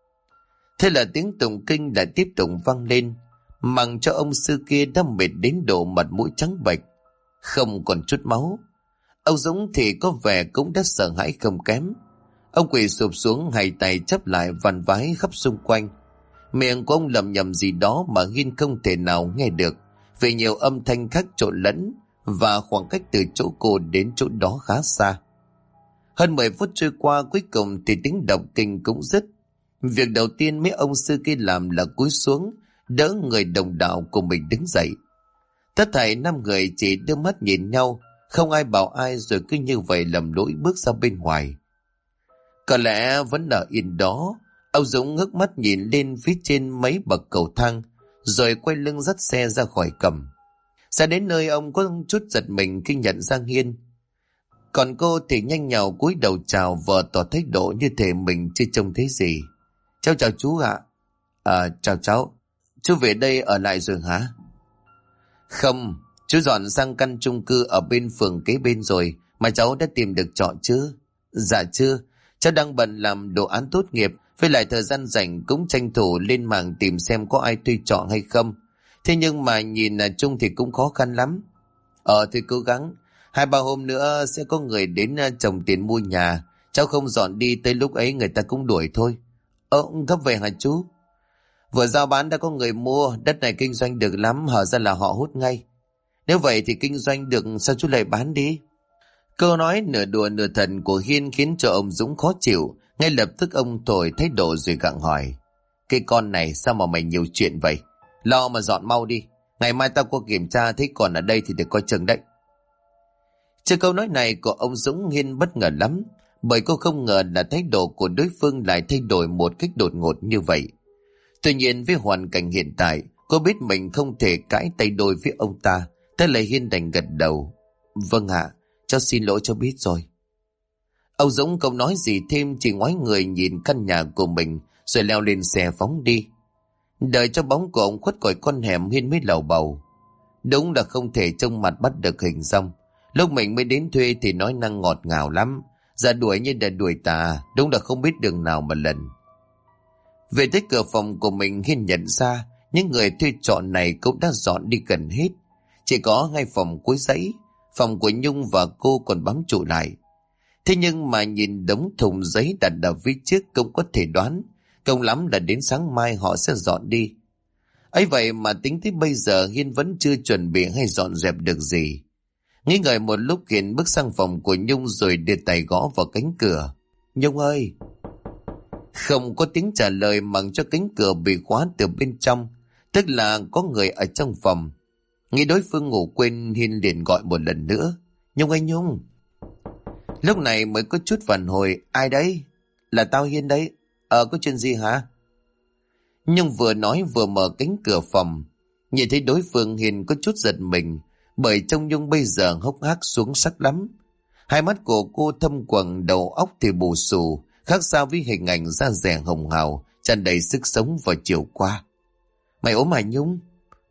Thế là tiếng tụng kinh lại tiếp tục vang lên, mặc cho ông sư kia đã mệt đến độ mặt mũi trắng bệch, không còn chút máu. Ông Dũng thì có vẻ cũng đã sợ hãi không kém. Ông quỳ sụp xuống, hai tay chắp lại vằn vái khắp xung quanh. Miệng của ông lẩm nhẩm gì đó mà Hiên không thể nào nghe được, vì nhiều âm thanh khác trộn lẫn và khoảng cách từ chỗ cô đến chỗ đó khá xa. Hơn 10 phút trôi qua, cuối cùng thì tiếng đọc kinh cũng dứt. Việc đầu tiên mấy ông sư kia làm là cúi xuống đỡ người đồng đạo của mình đứng dậy. Tất thảy 5 người chỉ đưa mắt nhìn nhau, không ai bảo ai, rồi cứ như vậy lầm lũi bước ra bên ngoài. Có lẽ vẫn ở yên đó, ông Dũng ngước mắt nhìn lên phía trên mấy bậc cầu thang, rồi quay lưng dắt xe ra khỏi cổng. Ra đến nơi ông có chút giật mình khi nhận ra Hiên. Còn cô thì nhanh nhào cúi đầu chào vợ, tỏ thái độ như thể mình chưa trông thấy gì. Cháu chào chú ạ. Chào cháu. Chú về đây ở lại rồi hả? Không, chú dọn sang căn chung cư ở bên phường kế bên rồi, mà cháu đã tìm được trọ chưa? Dạ chưa, cháu đang bận làm đồ án tốt nghiệp, với lại thời gian rảnh cũng tranh thủ lên mạng tìm xem có ai thuê trọ hay không. Thế nhưng mà nhìn là chung thì cũng khó khăn lắm. Thì cố gắng, 2-3 hôm nữa sẽ có người đến trồng tiền mua nhà. Cháu không dọn đi tới lúc ấy người ta cũng đuổi thôi. Gấp về hả chú? Vừa giao bán đã có người mua, đất này kinh doanh được lắm, hở ra là họ hút ngay. Nếu vậy thì kinh doanh được sao chú lại bán đi? Câu nói nửa đùa nửa thật của Hiên khiến cho ông Dũng khó chịu. Ngay lập tức ông thổi thái độ rồi gặng hỏi: cái con này sao mà mày nhiều chuyện vậy? Lo mà dọn mau đi, ngày mai tao qua kiểm tra thấy còn ở đây thì được coi chừng đấy. Trước câu nói này của ông Dũng, Hiên bất ngờ lắm, bởi cô không ngờ là thái độ của đối phương lại thay đổi một cách đột ngột như vậy. Tuy nhiên với hoàn cảnh hiện tại, cô biết mình không thể cãi tay đôi với ông ta. Thế là Hiên đành gật đầu: vâng ạ, cháu xin lỗi, cháu biết rồi. Ông Dũng không nói gì thêm, chỉ ngoái người nhìn căn nhà của mình rồi leo lên xe phóng đi. Đợi cho bóng của ông khuất khỏi con hẻm, Hiên mới lầu bầu. Đúng là không thể trông mặt bắt được hình dong. Lúc mình mới đến thuê thì nói năng ngọt ngào lắm, giờ đuổi như đã đuổi tà, đúng là không biết đường nào mà lần. Về tới cửa phòng của mình, Hiên nhận ra những người thuê trọ này cũng đã dọn đi gần hết. Chỉ có 2 phòng cuối dãy, phòng của Nhung và cô còn bám trụ lại. Thế nhưng mà nhìn đống thùng giấy đặt ở phía trước cũng có thể đoán, công lắm là đến sáng mai họ sẽ dọn đi. Ấy vậy mà tính tới bây giờ Hiên vẫn chưa chuẩn bị hay dọn dẹp được gì. Nghĩ ngợi một lúc, Hiên bước sang phòng của Nhung rồi đưa tay gõ vào cánh cửa. Nhung ơi! Không có tiếng trả lời, mặc cho cánh cửa bị khóa từ bên trong, tức là có người ở trong phòng. Nghĩ đối phương ngủ quên, Hiên liền gọi một lần nữa. Nhung ơi Nhung! Lúc này mới có chút phản hồi. Ai đấy? Là tao Hiên đấy. Có chuyện gì hả? Nhung vừa nói vừa mở cánh cửa phòng. Nhìn thấy đối phương, Hiên có chút giật mình, bởi trông Nhung bây giờ hốc hác xuống sắc lắm. Hai mắt của cô thâm quầng, đầu óc thì bù xù, khác xa với hình ảnh da dẻ hồng hào tràn đầy sức sống vào chiều qua. Mày ốm à Nhung?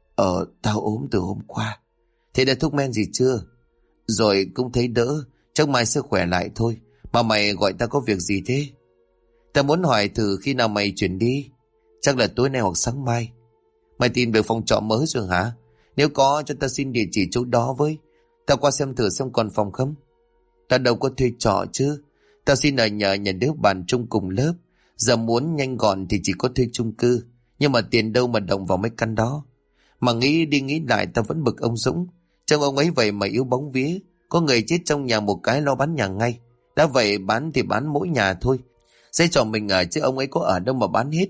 Tao ốm từ hôm qua. Thế đã thuốc men gì chưa? Rồi cũng thấy đỡ, chắc mai sức khỏe lại thôi. Mà mày gọi tao có việc gì thế? Tao muốn hỏi thử khi nào mày chuyển đi. Chắc là tối nay hoặc sáng mai. Mày tìm được phòng trọ mới rồi hả? Nếu có cho tao xin địa chỉ chỗ đó với. Tao qua xem thử xem còn phòng không. Tao đâu có thuê trọ chứ. Tao xin ở nhờ nhà đứa bạn chung cùng lớp. Giờ muốn nhanh gọn thì chỉ có thuê chung cư. Nhưng mà tiền đâu mà động vào mấy căn đó. Mà nghĩ đi nghĩ lại tao vẫn bực ông Dũng. Trông ông ấy vậy mà yếu bóng vía. Có người chết trong nhà một cái lo bán nhà ngay. Đã vậy bán thì bán mỗi nhà thôi. Sẽ cho mình ở chứ ông ấy có ở đâu mà bán hết.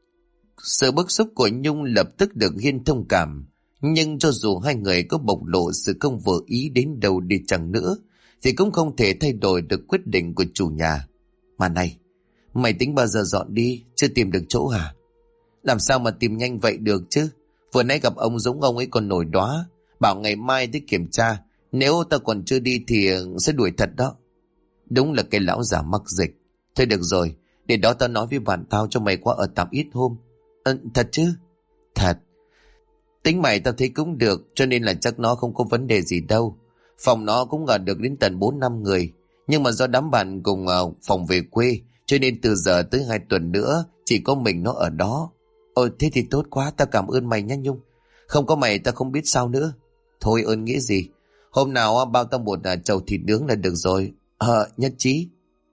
Sự bức xúc của Nhung lập tức được Hiên thông cảm. Nhưng cho dù hai người có bộc lộ sự không vừa ý đến đâu đi chăng nữa, thì cũng không thể thay đổi được quyết định của chủ nhà. Mà này, mày tính bao giờ dọn đi? Chưa tìm được chỗ hả? Làm sao mà tìm nhanh vậy được chứ? Vừa nãy gặp ông Dũng, ông ấy còn nổi đoá, bảo ngày mai tới kiểm tra. Nếu tao còn chưa đi thì sẽ đuổi thật đó. Đúng là cái lão già mắc dịch. Thôi được rồi, để đó tao nói với bạn tao cho mày qua ở tạm ít hôm. Thật chứ? Thật. Tính mày tao thấy cũng được, cho nên là chắc nó không có vấn đề gì đâu. Phòng nó cũng ở được đến tận 4-5 người. Nhưng mà do đám bạn cùng phòng về quê, cho nên từ giờ tới 2 tuần nữa chỉ có mình nó ở đó. Thế thì tốt quá, tao cảm ơn mày nhá Nhung. Không có mày tao không biết sao nữa. Thôi ơn nghĩa gì. Hôm nào bao tao một chầu thịt nướng là được rồi. Nhất trí.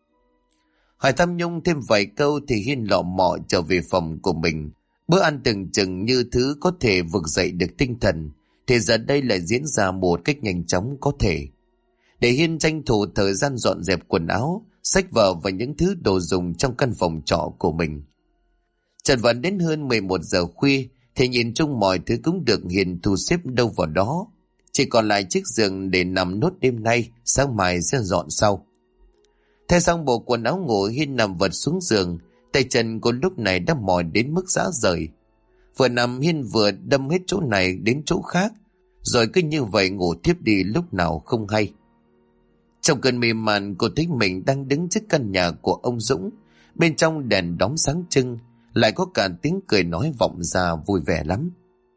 Hỏi thăm Nhung thêm vài câu thì Hiên lọ mọ trở về phòng của mình. Bữa ăn tưởng chừng như thứ có thể vực dậy được tinh thần, thì giờ đây lại diễn ra một cách nhanh chóng có thể. Để Hiên tranh thủ thời gian dọn dẹp quần áo, xách vở và những thứ đồ dùng trong căn phòng trọ của mình. Chợt vẫn đến hơn 11 giờ khuya thì nhìn chung mọi thứ cũng được Hiên thu xếp đâu vào đó. Chỉ còn lại chiếc giường để nằm nốt đêm nay, sáng mai sẽ dọn sau. Thay xong bộ quần áo ngủ, Hiên nằm vật xuống giường. Tay chân cô lúc này đã mỏi đến mức rã rời. Vừa nằm Hiên vừa đâm hết chỗ này đến chỗ khác, rồi cứ như vậy ngủ thiếp đi lúc nào không hay. Trong cơn mê man, cô thấy mình đang đứng trước căn nhà của ông Dũng. Bên trong đèn đóm sáng trưng, lại có cả tiếng cười nói vọng ra vui vẻ lắm.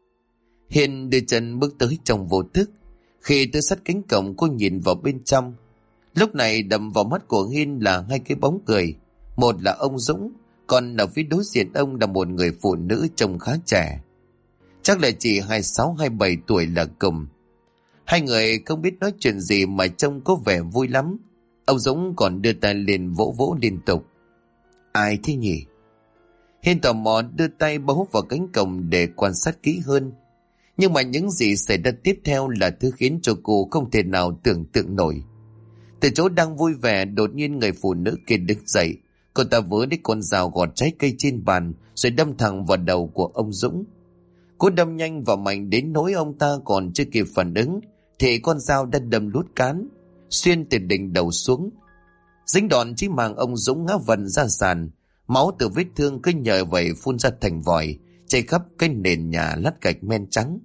Hiên đưa chân bước tới trong vô thức. Khi tới sát cánh cổng, cô nhìn vào bên trong. Lúc này đập vào mắt của Hiên là hai cái bóng cười. Một là ông Dũng, còn ở phía đối diện ông là một người phụ nữ trông khá trẻ. Chắc là chỉ 26-27 tuổi là cùng. Hai người không biết nói chuyện gì mà trông có vẻ vui lắm. Ông Dũng còn đưa tay lên vỗ vỗ liên tục. Ai thế nhỉ? Hiên tò mò đưa tay bấu vào cánh cổng để quan sát kỹ hơn. Nhưng mà những gì xảy ra tiếp theo là thứ khiến cho cô không thể nào tưởng tượng nổi. Từ chỗ đang vui vẻ, đột nhiên người phụ nữ kia đứng dậy. Cô ta vớ lấy con dao gọt trái cây trên bàn rồi đâm thẳng vào đầu của ông Dũng. Cô đâm nhanh và mạnh đến nỗi ông ta còn chưa kịp phản ứng thì con dao đã đâm lút cán, xuyên từ đỉnh đầu xuống. Dính đòn chí mạng, ông Dũng ngã vần ra sàn. Máu từ vết thương cứ nhờ vậy phun ra thành vòi, chảy khắp cái nền nhà lát gạch men trắng.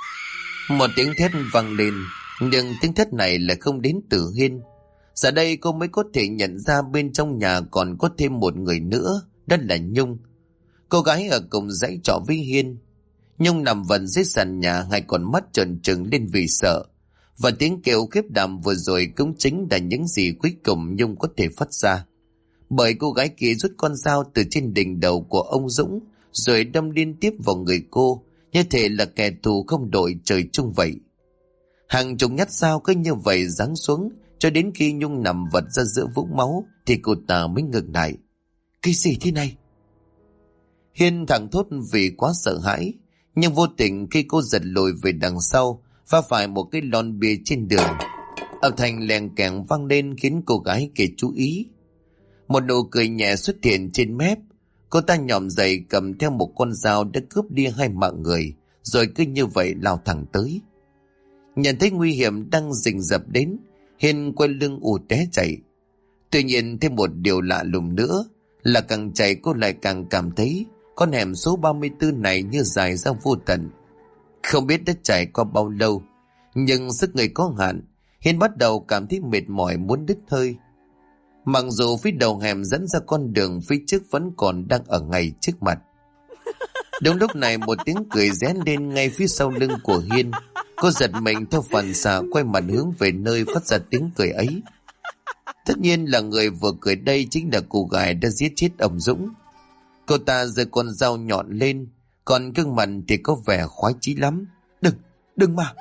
Một tiếng thét vang lên, nhưng tiếng thét này là không đến từ Hiên. Giờ đây cô mới có thể nhận ra bên trong nhà còn có thêm một người nữa, đó là Nhung. Cô gái ở cùng dãy trọ với Hiên. Nhung nằm vần dưới sàn nhà, hai con mắt trợn trừng lên vì sợ. Và tiếng kêu khiếp đảm vừa rồi cũng chính là những gì cuối cùng Nhung có thể phát ra. Bởi cô gái kia rút con dao từ trên đỉnh đầu của ông Dũng rồi đâm liên tiếp vào người cô, như thể là kẻ thù không đội trời chung vậy. Hàng chục nhát dao cứ như vậy giáng xuống, Cho đến khi Nhung nằm vật ra giữa vũng máu thì cô ta mới ngừng lại. Cái gì thế này? Hiên thẳng thốt vì quá sợ hãi, nhưng vô tình khi cô giật lùi về đằng sau, va phải một cái lon bia trên đường. Âm thanh leng keng vang lên khiến cô gái kia chú ý. Một nụ cười nhẹ xuất hiện trên mép. Cô ta nhòm dậy cầm theo một con dao đã cướp đi 2 mạng người, rồi cứ như vậy lao thẳng tới. Nhận thấy nguy hiểm đang rình rập đến, Hiên quay lưng ù té chạy. Tuy nhiên thêm một điều lạ lùng nữa là càng chạy cô lại càng cảm thấy con hẻm số 34 này như dài ra vô tận. Không biết đã chạy qua bao lâu, nhưng sức người có hạn, Hiên bắt đầu cảm thấy mệt mỏi muốn đứt hơi. Mặc dù phía đầu hẻm dẫn ra con đường phía trước vẫn còn đang ở ngay trước mặt. Đúng lúc này một tiếng cười rén lên ngay phía sau lưng của Hiên. Cô giật mình theo phản xạ quay mặt hướng về nơi phát ra tiếng cười ấy. Tất nhiên là người vừa cười đây chính là cô gái đã giết chết ông Dũng. Cô ta giơ con dao nhọn lên, còn gương mặt thì có vẻ khoái chí lắm. Đừng mà!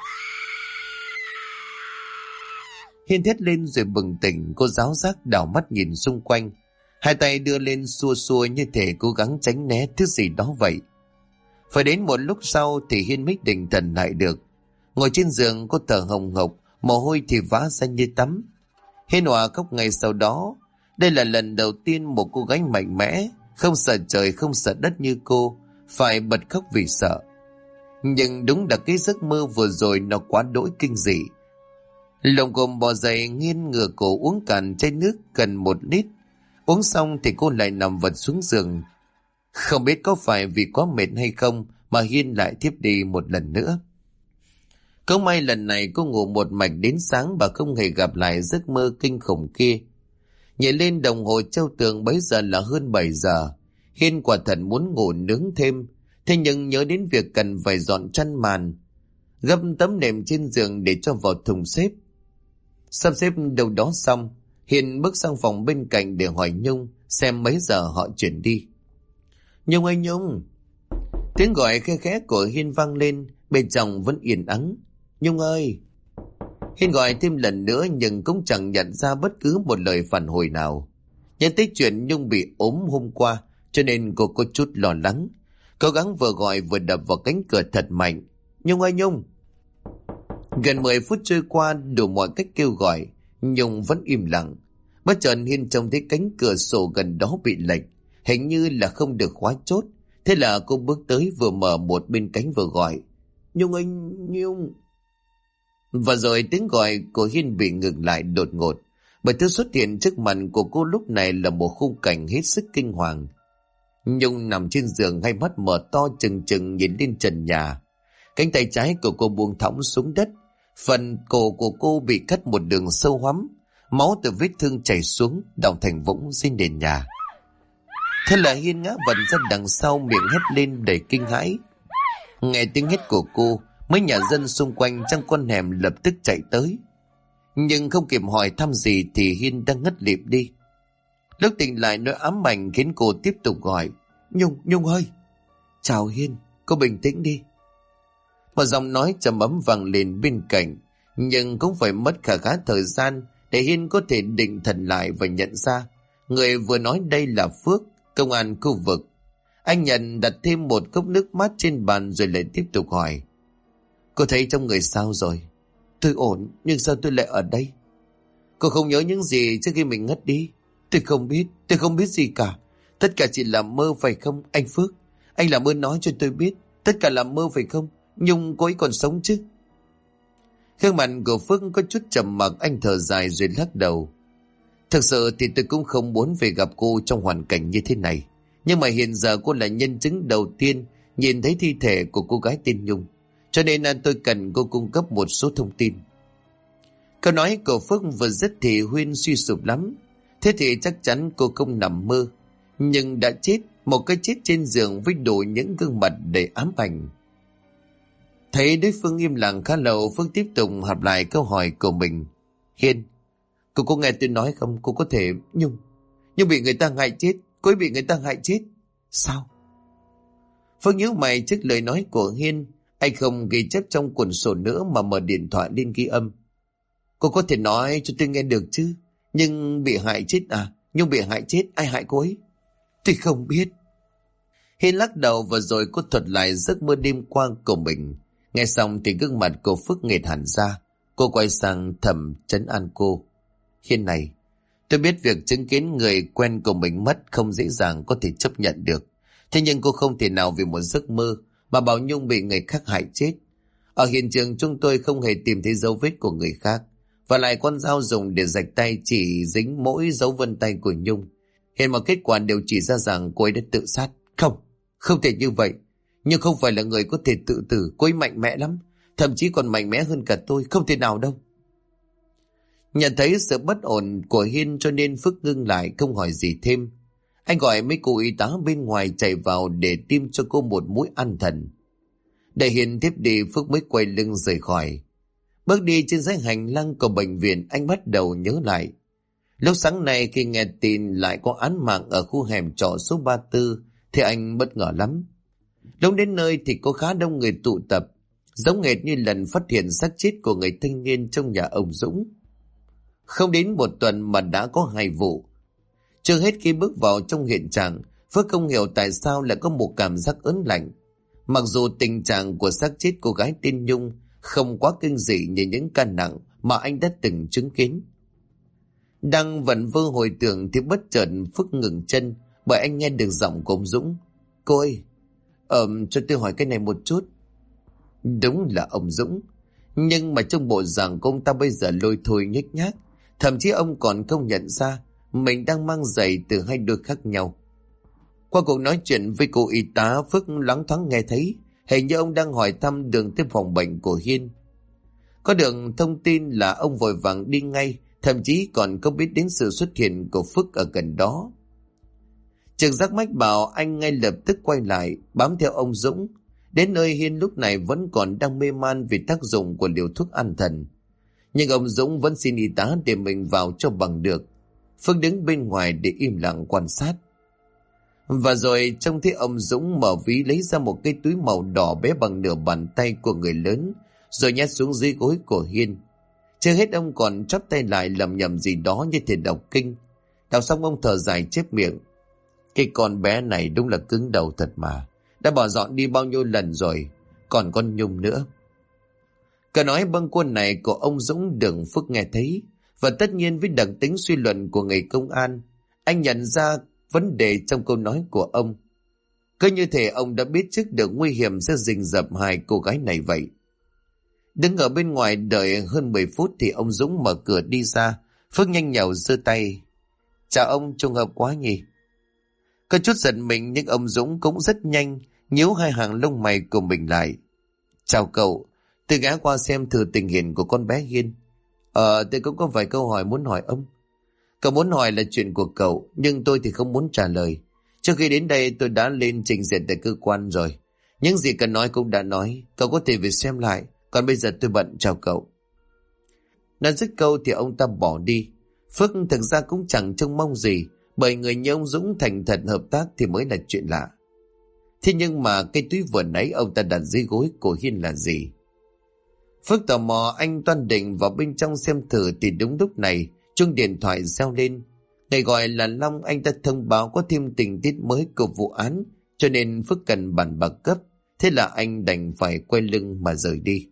Hiên thét lên rồi bừng tỉnh. Cô giáo giác đảo mắt nhìn xung quanh, 2 tay đưa lên xua xua như thể cố gắng tránh né thứ gì đó vậy. Phải đến một lúc sau thì Hiên mới định thần lại được. Ngồi trên giường cô thở hồng hộc, mồ hôi thì vã ra như tắm. Hiên òa khóc ngay sau đó. Đây là lần đầu tiên một cô gái mạnh mẽ, không sợ trời không sợ đất như cô phải bật khóc vì sợ. Nhưng đúng là cái giấc mơ vừa rồi nó quá đỗi kinh dị. Lồng gồm bò dậy nghiêng ngửa cổ uống cạn chai nước gần 1 lít. Uống xong thì cô lại nằm vật xuống giường. Không biết có phải vì quá mệt hay không mà Hiên lại thiếp đi một lần nữa. Cũng may lần này cô ngủ một mạch đến sáng và không hề gặp lại giấc mơ kinh khủng kia. Nhìn lên đồng hồ treo tường bấy giờ là hơn 7 giờ. Hiên quả thật muốn ngủ nướng thêm, thế nhưng nhớ đến việc cần phải dọn chăn màn, gấp tấm nệm trên giường để cho vào thùng xếp. Sắp xếp đâu đó xong, Hiên bước sang phòng bên cạnh để hỏi Nhung xem mấy giờ họ chuyển đi. Nhung ơi Nhung! Tiếng gọi khe khẽ của Hiên vang lên, bên trong vẫn yên ắng. Nhung ơi! Hiên gọi thêm lần nữa nhưng cũng chẳng nhận ra bất cứ một lời phản hồi nào. Nhớ tới chuyện Nhung bị ốm hôm qua cho nên cô có chút lo lắng, cố gắng vừa gọi vừa đập vào cánh cửa thật mạnh. Nhung ơi Nhung! Gần 10 phút trôi qua, đủ mọi cách kêu gọi, Nhung vẫn im lặng. Bất chợt Hiên trông thấy cánh cửa sổ gần đó bị lệch, hình như là không được khóa chốt. Thế là cô bước tới vừa mở một bên cánh vừa gọi. Nhung ơi Nhung! Và rồi tiếng gọi của Hiên bị ngừng lại đột ngột, bởi thứ xuất hiện trước mặt của cô lúc này là một khung cảnh hết sức kinh hoàng. Nhung nằm trên giường, hai mắt mở to trừng trừng nhìn lên trần nhà. Cánh tay trái của cô buông thõng xuống đất, phần cổ của cô bị cắt một đường sâu hoắm, máu từ vết thương chảy xuống đọng thành vũng dưới nền nhà. Thế là Hiên ngã vật ra đằng sau, miệng hét lên đầy kinh hãi. Nghe tiếng hét của cô, mấy nhà dân xung quanh trong con hẻm lập tức chạy tới, nhưng không kịp hỏi thăm gì thì Hiên đã ngất lịm đi. Lúc tỉnh lại nỗi ám ảnh khiến cô tiếp tục gọi. Nhung ơi! Chào Hiên, cô bình tĩnh đi. Một giọng nói trầm ấm vang lên bên cạnh, nhưng cũng phải mất khá thời gian để Hiên có thể định thần lại và nhận ra người vừa nói đây là Phước, công an khu vực. Anh nhận đặt thêm một cốc nước mát trên bàn rồi lại tiếp tục hỏi. Cô thấy trong người sao rồi? Tôi ổn, nhưng sao tôi lại ở đây? Cô không nhớ những gì trước khi mình ngất đi? Tôi không biết gì cả. Tất cả chỉ là mơ phải không, anh Phước? Anh làm ơn nói cho tôi biết, tất cả là mơ phải không? Nhung cô ấy còn sống chứ? Gương mặt của Phước có chút trầm mặc, anh thở dài rồi lắc đầu. Thực sự thì tôi cũng không muốn về gặp cô trong hoàn cảnh như thế này. Nhưng mà hiện giờ cô là nhân chứng đầu tiên nhìn thấy thi thể của cô gái tên Nhung, cho nên tôi cần cô cung cấp một số thông tin. Câu nói của Phước vừa dứt thì Huyên suy sụp lắm. Thế thì chắc chắn cô không nằm mơ, nhưng đã chết, một cái chết trên giường với đủ những gương mặt đầy ám ảnh. Thấy đối phương im lặng khá lâu, Phước tiếp tục hỏi lại câu hỏi của mình. Hiên, cô có nghe tôi nói không? Cô có thể... Nhung bị người ta hại chết. Cô ấy bị người ta hại chết. Sao? Phước nhíu mày trước lời nói của Hiên. Anh không ghi chép trong cuốn sổ nữa mà mở điện thoại lên ghi âm. Cô có thể nói cho tôi nghe được chứ? Nhưng bị hại chết à? Nhung bị hại chết, ai hại cô ấy? Tôi không biết. Hiên lắc đầu và rồi cô thuật lại giấc mơ đêm qua của mình. Nghe xong thì gương mặt cô Phước nghệt hẳn ra. Cô quay sang thầm trấn an cô. Hiên này, tôi biết việc chứng kiến người quen của mình mất không dễ dàng có thể chấp nhận được. Thế nhưng cô không thể nào vì một giấc mơ mà bảo Nhung bị người khác hại chết. Ở hiện trường chúng tôi không hề tìm thấy dấu vết của người khác. Và lại con dao dùng để rạch tay chỉ dính mỗi dấu vân tay của Nhung. Hiện mọi kết quả đều chỉ ra rằng cô ấy đã tự sát. Không, không thể như vậy. Nhưng không phải là người có thể tự tử. Cô ấy mạnh mẽ lắm. Thậm chí còn mạnh mẽ hơn cả tôi. Không thể nào đâu. Nhận thấy sự bất ổn của Hiên cho nên Phước ngưng lại không hỏi gì thêm. Anh gọi mấy cô y tá bên ngoài chạy vào để tiêm cho cô một mũi an thần. Để Hiên tiếp đi, Phước mới quay lưng rời khỏi. Bước đi trên dãy hành lang của bệnh viện, anh bắt đầu nhớ lại. Lúc sáng nay khi nghe tin lại có án mạng ở khu hẻm trọ số 34 thì anh bất ngờ lắm. Lúc đến nơi thì có khá đông người tụ tập, giống hệt như lần phát hiện xác chết của người thanh niên trong nhà ông Dũng. Không đến một tuần mà đã có 2 vụ. Chưa hết khi bước vào trong hiện trạng, Phước không hiểu tại sao lại có một cảm giác ớn lạnh. Mặc dù tình trạng của xác chết cô gái tên Nhung không quá kinh dị như những ca nặng mà anh đã từng chứng kiến. Đang vẩn vơ hồi tưởng thì bất chợt Phước ngừng chân bởi anh nghe được giọng của ông Dũng. Cô ơi, cho tôi hỏi cái này một chút. Đúng là ông Dũng, nhưng mà trong bộ dạng của ông ta bây giờ lôi thôi nhếch nhác. Thậm chí ông còn không nhận ra mình đang mang giày từ 2 đôi khác nhau. Qua cuộc nói chuyện với cô y tá, Phước loáng thoáng nghe thấy hình như ông đang hỏi thăm đường tới phòng bệnh của Hiên. Có được thông tin là ông vội vàng đi ngay, thậm chí còn không biết đến sự xuất hiện của Phước ở gần đó. Trực giác mách bảo anh ngay lập tức quay lại, bám theo ông Dũng. Đến nơi Hiên lúc này vẫn còn đang mê man vì tác dụng của liều thuốc an thần. Nhưng ông Dũng vẫn xin y tá để mình vào cho bằng được. Phước đứng bên ngoài để im lặng quan sát. Và rồi trông thấy ông Dũng mở ví lấy ra một cái túi màu đỏ bé bằng nửa bàn tay của người lớn, rồi nhét xuống dưới gối của Hiên. Chưa hết ông còn chắp tay lại lầm nhầm gì đó như thể đọc kinh. Đọc xong ông thở dài chép miệng. Cái con bé này đúng là cứng đầu thật mà. Đã bỏ dọn đi bao nhiêu lần rồi. Còn con Nhung nữa. Cả nói bâng quơ này của ông Dũng được Phước nghe thấy. Và tất nhiên với đặc tính suy luận của người công an, anh nhận ra vấn đề trong câu nói của ông. Cứ như thể ông đã biết trước được nguy hiểm sẽ rình rập 2 cô gái này vậy. Đứng ở bên ngoài đợi hơn 10 phút thì ông Dũng mở cửa đi ra. Phước nhanh nhảu giơ tay. Chào ông, trùng hợp quá nhỉ. Có chút giận mình nhưng ông Dũng cũng rất nhanh nhíu 2 hàng lông mày của mình lại. Chào cậu, tôi ghé qua xem thử tình hình của con bé Hiên. Tôi cũng có vài câu hỏi muốn hỏi ông. Cậu muốn hỏi là chuyện của cậu, nhưng tôi thì không muốn trả lời. Trước khi đến đây tôi đã lên trình diện tại cơ quan rồi. Những gì cần nói cũng đã nói, cậu có thể về xem lại. Còn bây giờ tôi bận, chào cậu. Nói dứt câu thì ông ta bỏ đi. Phước thực ra cũng chẳng trông mong gì, bởi người như ông Dũng thành thật hợp tác thì mới là chuyện lạ. Thế nhưng mà cái túi vừa nãy ông ta đặt dưới gối của Hiên là gì? Phước tò mò anh toan định vào bên trong xem thử thì đúng lúc này chuông điện thoại reo lên. Người gọi là Long, anh ta thông báo có thêm tình tiết mới của vụ án, cho nên Phước cần bàn bạc cấp. Thế là anh đành phải quay lưng mà rời đi.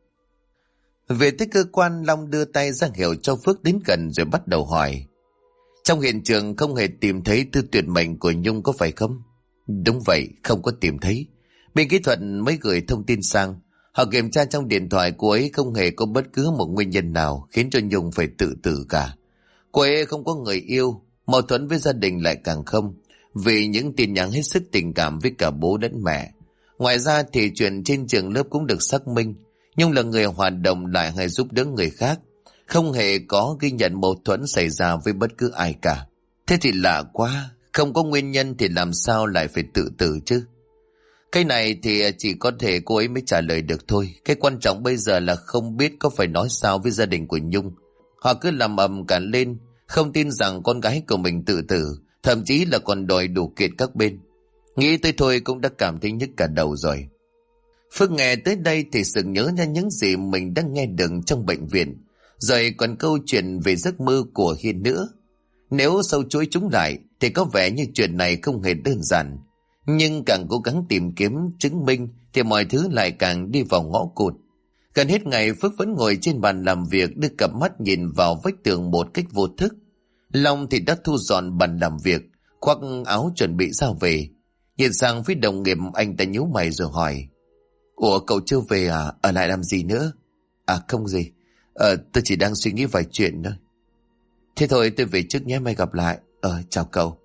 Về tới cơ quan, Long đưa tay ra hiệu cho Phước đến gần rồi bắt đầu hỏi. Trong hiện trường không hề tìm thấy thư tuyệt mệnh của Nhung có phải không? Đúng vậy, không có tìm thấy. Bên kỹ thuật mới gửi thông tin sang. Họ kiểm tra trong điện thoại cô ấy không hề có bất cứ một nguyên nhân nào khiến cho Nhung phải tự tử cả. Cô ấy không có người yêu, mâu thuẫn với gia đình lại càng không, vì những tin nhắn hết sức tình cảm với cả bố lẫn mẹ. Ngoài ra thì chuyện trên trường lớp cũng được xác minh. Nhung là người hoạt động lại hay giúp đỡ người khác, không hề có ghi nhận mâu thuẫn xảy ra với bất cứ ai cả. Thế thì lạ quá, không có nguyên nhân thì làm sao lại phải tự tử chứ? Cái này thì chỉ có thể cô ấy mới trả lời được thôi. Cái quan trọng bây giờ là không biết có phải nói sao với gia đình của Nhung. Họ cứ làm ầm cả lên, không tin rằng con gái của mình tự tử, thậm chí là còn đòi đủ kiện các bên. Nghĩ tới thôi cũng đã cảm thấy nhức cả đầu rồi. Phước nghe tới đây thì sực nhớ ra những gì mình đã nghe được trong bệnh viện. Rồi còn câu chuyện về giấc mơ của Hiên nữa. Nếu sâu chuỗi chúng lại thì có vẻ như chuyện này không hề đơn giản. Nhưng càng cố gắng tìm kiếm chứng minh thì mọi thứ lại càng đi vào ngõ cụt. Gần hết ngày, Phước vẫn ngồi trên bàn làm việc, đưa cặp mắt nhìn vào vách tường một cách vô thức. Long thì đã thu dọn bàn làm việc, khoác áo chuẩn bị ra về. Nhìn sang phía đồng nghiệp, anh ta nhíu mày rồi hỏi: Ủa, cậu chưa về à? Ở lại làm gì nữa? À không gì, tôi chỉ đang suy nghĩ vài chuyện thôi. Thế thôi, tôi về trước nhé, mai gặp lại. Chào cậu.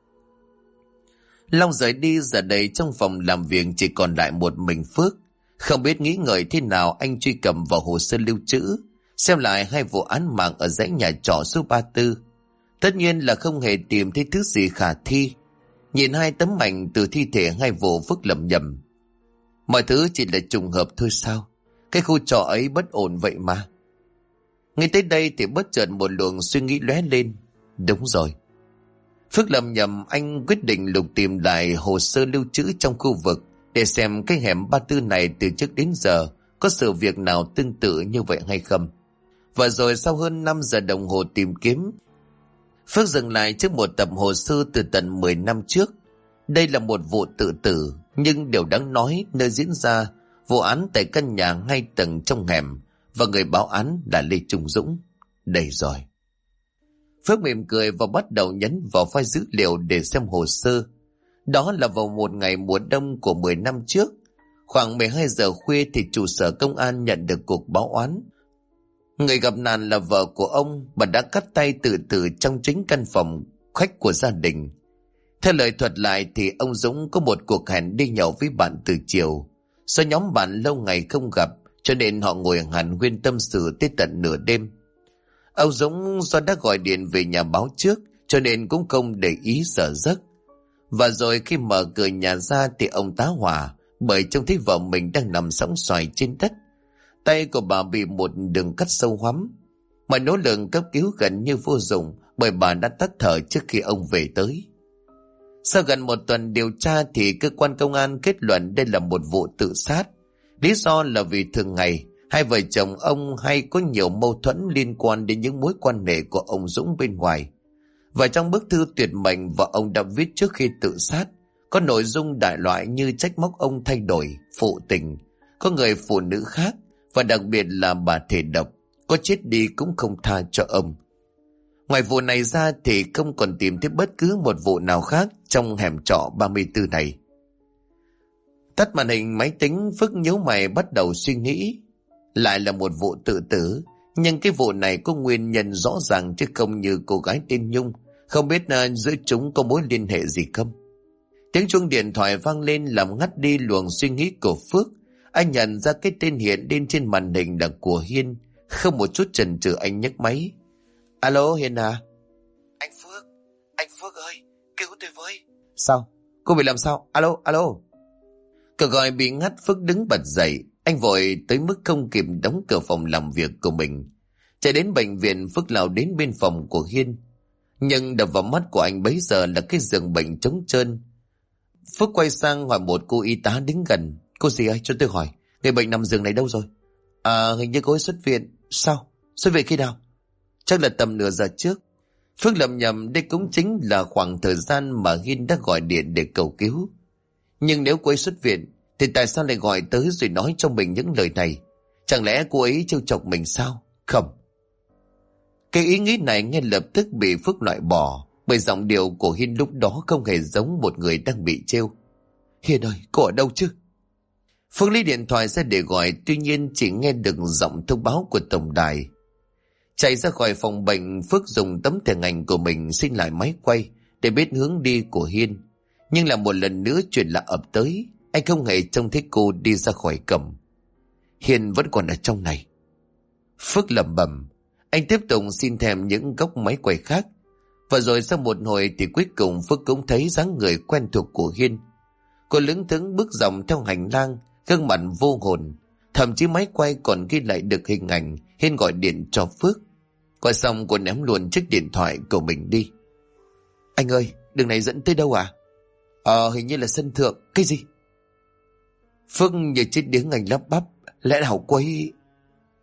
Long rời đi. Giờ đây trong phòng làm việc chỉ còn lại một mình Phước. Không biết nghĩ ngợi thế nào, anh truy cập vào hồ sơ lưu trữ, xem lại 2 vụ án mạng ở dãy nhà trọ số 34. Tất nhiên là không hề tìm thấy thứ gì khả thi. Nhìn 2 tấm ảnh từ thi thể 2 vụ, Phước lẩm nhẩm: mọi thứ chỉ là trùng hợp thôi sao? Cái khu trọ ấy bất ổn vậy mà. Ngay tới đây thì bất chợt một luồng suy nghĩ lóe lên. Đúng rồi. Phước lẩm nhẩm, anh quyết định lục tìm lại hồ sơ lưu trữ trong khu vực để xem cái hẻm 34 này từ trước đến giờ có sự việc nào tương tự như vậy hay không. Và rồi sau hơn 5 giờ đồng hồ tìm kiếm, Phước dừng lại trước một tập hồ sơ từ tận 10 năm trước. Đây là một vụ tự tử, nhưng điều đáng nói, nơi diễn ra vụ án tại căn nhà 2 tầng trong hẻm, và người báo án là Lê Trung Dũng. Đây rồi. Phước mỉm cười và bắt đầu nhấn vào file dữ liệu để xem hồ sơ. Đó là vào một ngày mùa đông của 10 năm trước. Khoảng 12 giờ khuya thì trụ sở công an nhận được cuộc báo oán. Người gặp nạn là vợ của ông, bà đã cắt tay tự tử trong chính căn phòng khách của gia đình. Theo lời thuật lại thì ông Dũng có một cuộc hẹn đi nhậu với bạn từ chiều. Do nhóm bạn lâu ngày không gặp, cho nên họ ngồi hàn huyên tâm sự tới tận nửa đêm. Ông Dũng do đã gọi điện về nhà báo trước, cho nên cũng không để ý giờ giấc. Và rồi khi mở cửa nhà ra thì ông tá hỏa, bởi trông thấy vợ mình đang nằm sóng xoài trên đất. Tay của bà bị một đường cắt sâu hoắm. Mọi nỗ lực cấp cứu gần như vô dụng, bởi bà đã tắt thở trước khi ông về tới. Sau gần 1 tuần điều tra thì cơ quan công an kết luận đây là một vụ tự sát. Lý do là vì thường ngày 2 vợ chồng ông hay có nhiều mâu thuẫn liên quan đến những mối quan hệ của ông Dũng bên ngoài. Và trong bức thư tuyệt mệnh vợ ông đã viết trước khi tự sát có nội dung đại loại như trách móc ông thay đổi, phụ tình, có người phụ nữ khác, và đặc biệt là bà thể độc, có chết đi cũng không tha cho ông. Ngoài vụ này ra thì không còn tìm thấy bất cứ một vụ nào khác trong hẻm trọ 34 này. Tắt màn hình máy tính, Phước nhíu mày bắt đầu suy nghĩ. Lại là một vụ tự tử, nhưng cái vụ này có nguyên nhân rõ ràng chứ không như cô gái tên Nhung. Không biết giữa chúng có mối liên hệ gì không? Tiếng chuông điện thoại vang lên làm ngắt đi luồng suy nghĩ của Phước. Anh nhận ra cái tên hiện lên trên màn hình là của Hiên. Không một chút chần chừ anh nhấc máy. Alo Hiên à? Anh Phước ơi, cứu tôi với. Sao? Cô bị làm sao? Alo. Cuộc gọi bị ngắt, Phước đứng bật dậy. Anh vội tới mức không kịp đóng cửa phòng làm việc của mình. Chạy đến bệnh viện, Phước lao đến bên phòng của Hiên. Nhưng đập vào mắt của anh bấy giờ là cái giường bệnh trống trơn. Phước quay sang hỏi một cô y tá đứng gần. Cô gì ơi, cho tôi hỏi, người bệnh nằm giường này đâu rồi? Hình như cô ấy xuất viện. Sao? Xuất viện khi nào? Chắc là tầm nửa giờ trước. Phước lầm nhầm đây cũng chính là khoảng thời gian mà Hiên đã gọi điện để cầu cứu. Nhưng nếu cô ấy xuất viện thì tại sao lại gọi tới rồi nói cho mình những lời này? Chẳng lẽ cô ấy trêu chọc mình sao? Không. Cái ý nghĩ này ngay lập tức bị Phước loại bỏ, bởi giọng điệu của Hiên lúc đó không hề giống một người đang bị trêu. Hiên ơi, cô ở đâu chứ? Phước lấy điện thoại ra để gọi, tuy nhiên chỉ nghe được giọng thông báo của tổng đài. Chạy ra khỏi phòng bệnh, Phước dùng tấm thẻ ngành của mình xin lại máy quay để biết hướng đi của Hiên. Nhưng là một lần nữa chuyện lạ ập tới, anh không hề trông thấy cô đi ra khỏi cổng. Hiên vẫn còn ở trong này. Phước lẩm bẩm. Anh tiếp tục xin thêm những góc máy quay khác. Và rồi sau một hồi thì cuối cùng Phước cũng thấy dáng người quen thuộc của Hiên. Cô lững thững bước dòng theo hành lang, gương mặt vô hồn. Thậm chí máy quay còn ghi lại được hình ảnh Hiên gọi điện cho Phước. Gọi xong cô ném luôn chiếc điện thoại của mình đi. Anh ơi, đường này dẫn tới đâu à? Hình như là sân thượng. Cái gì? Phước như chết điếng, anh lắp bắp. Lẽ nào cô ấy...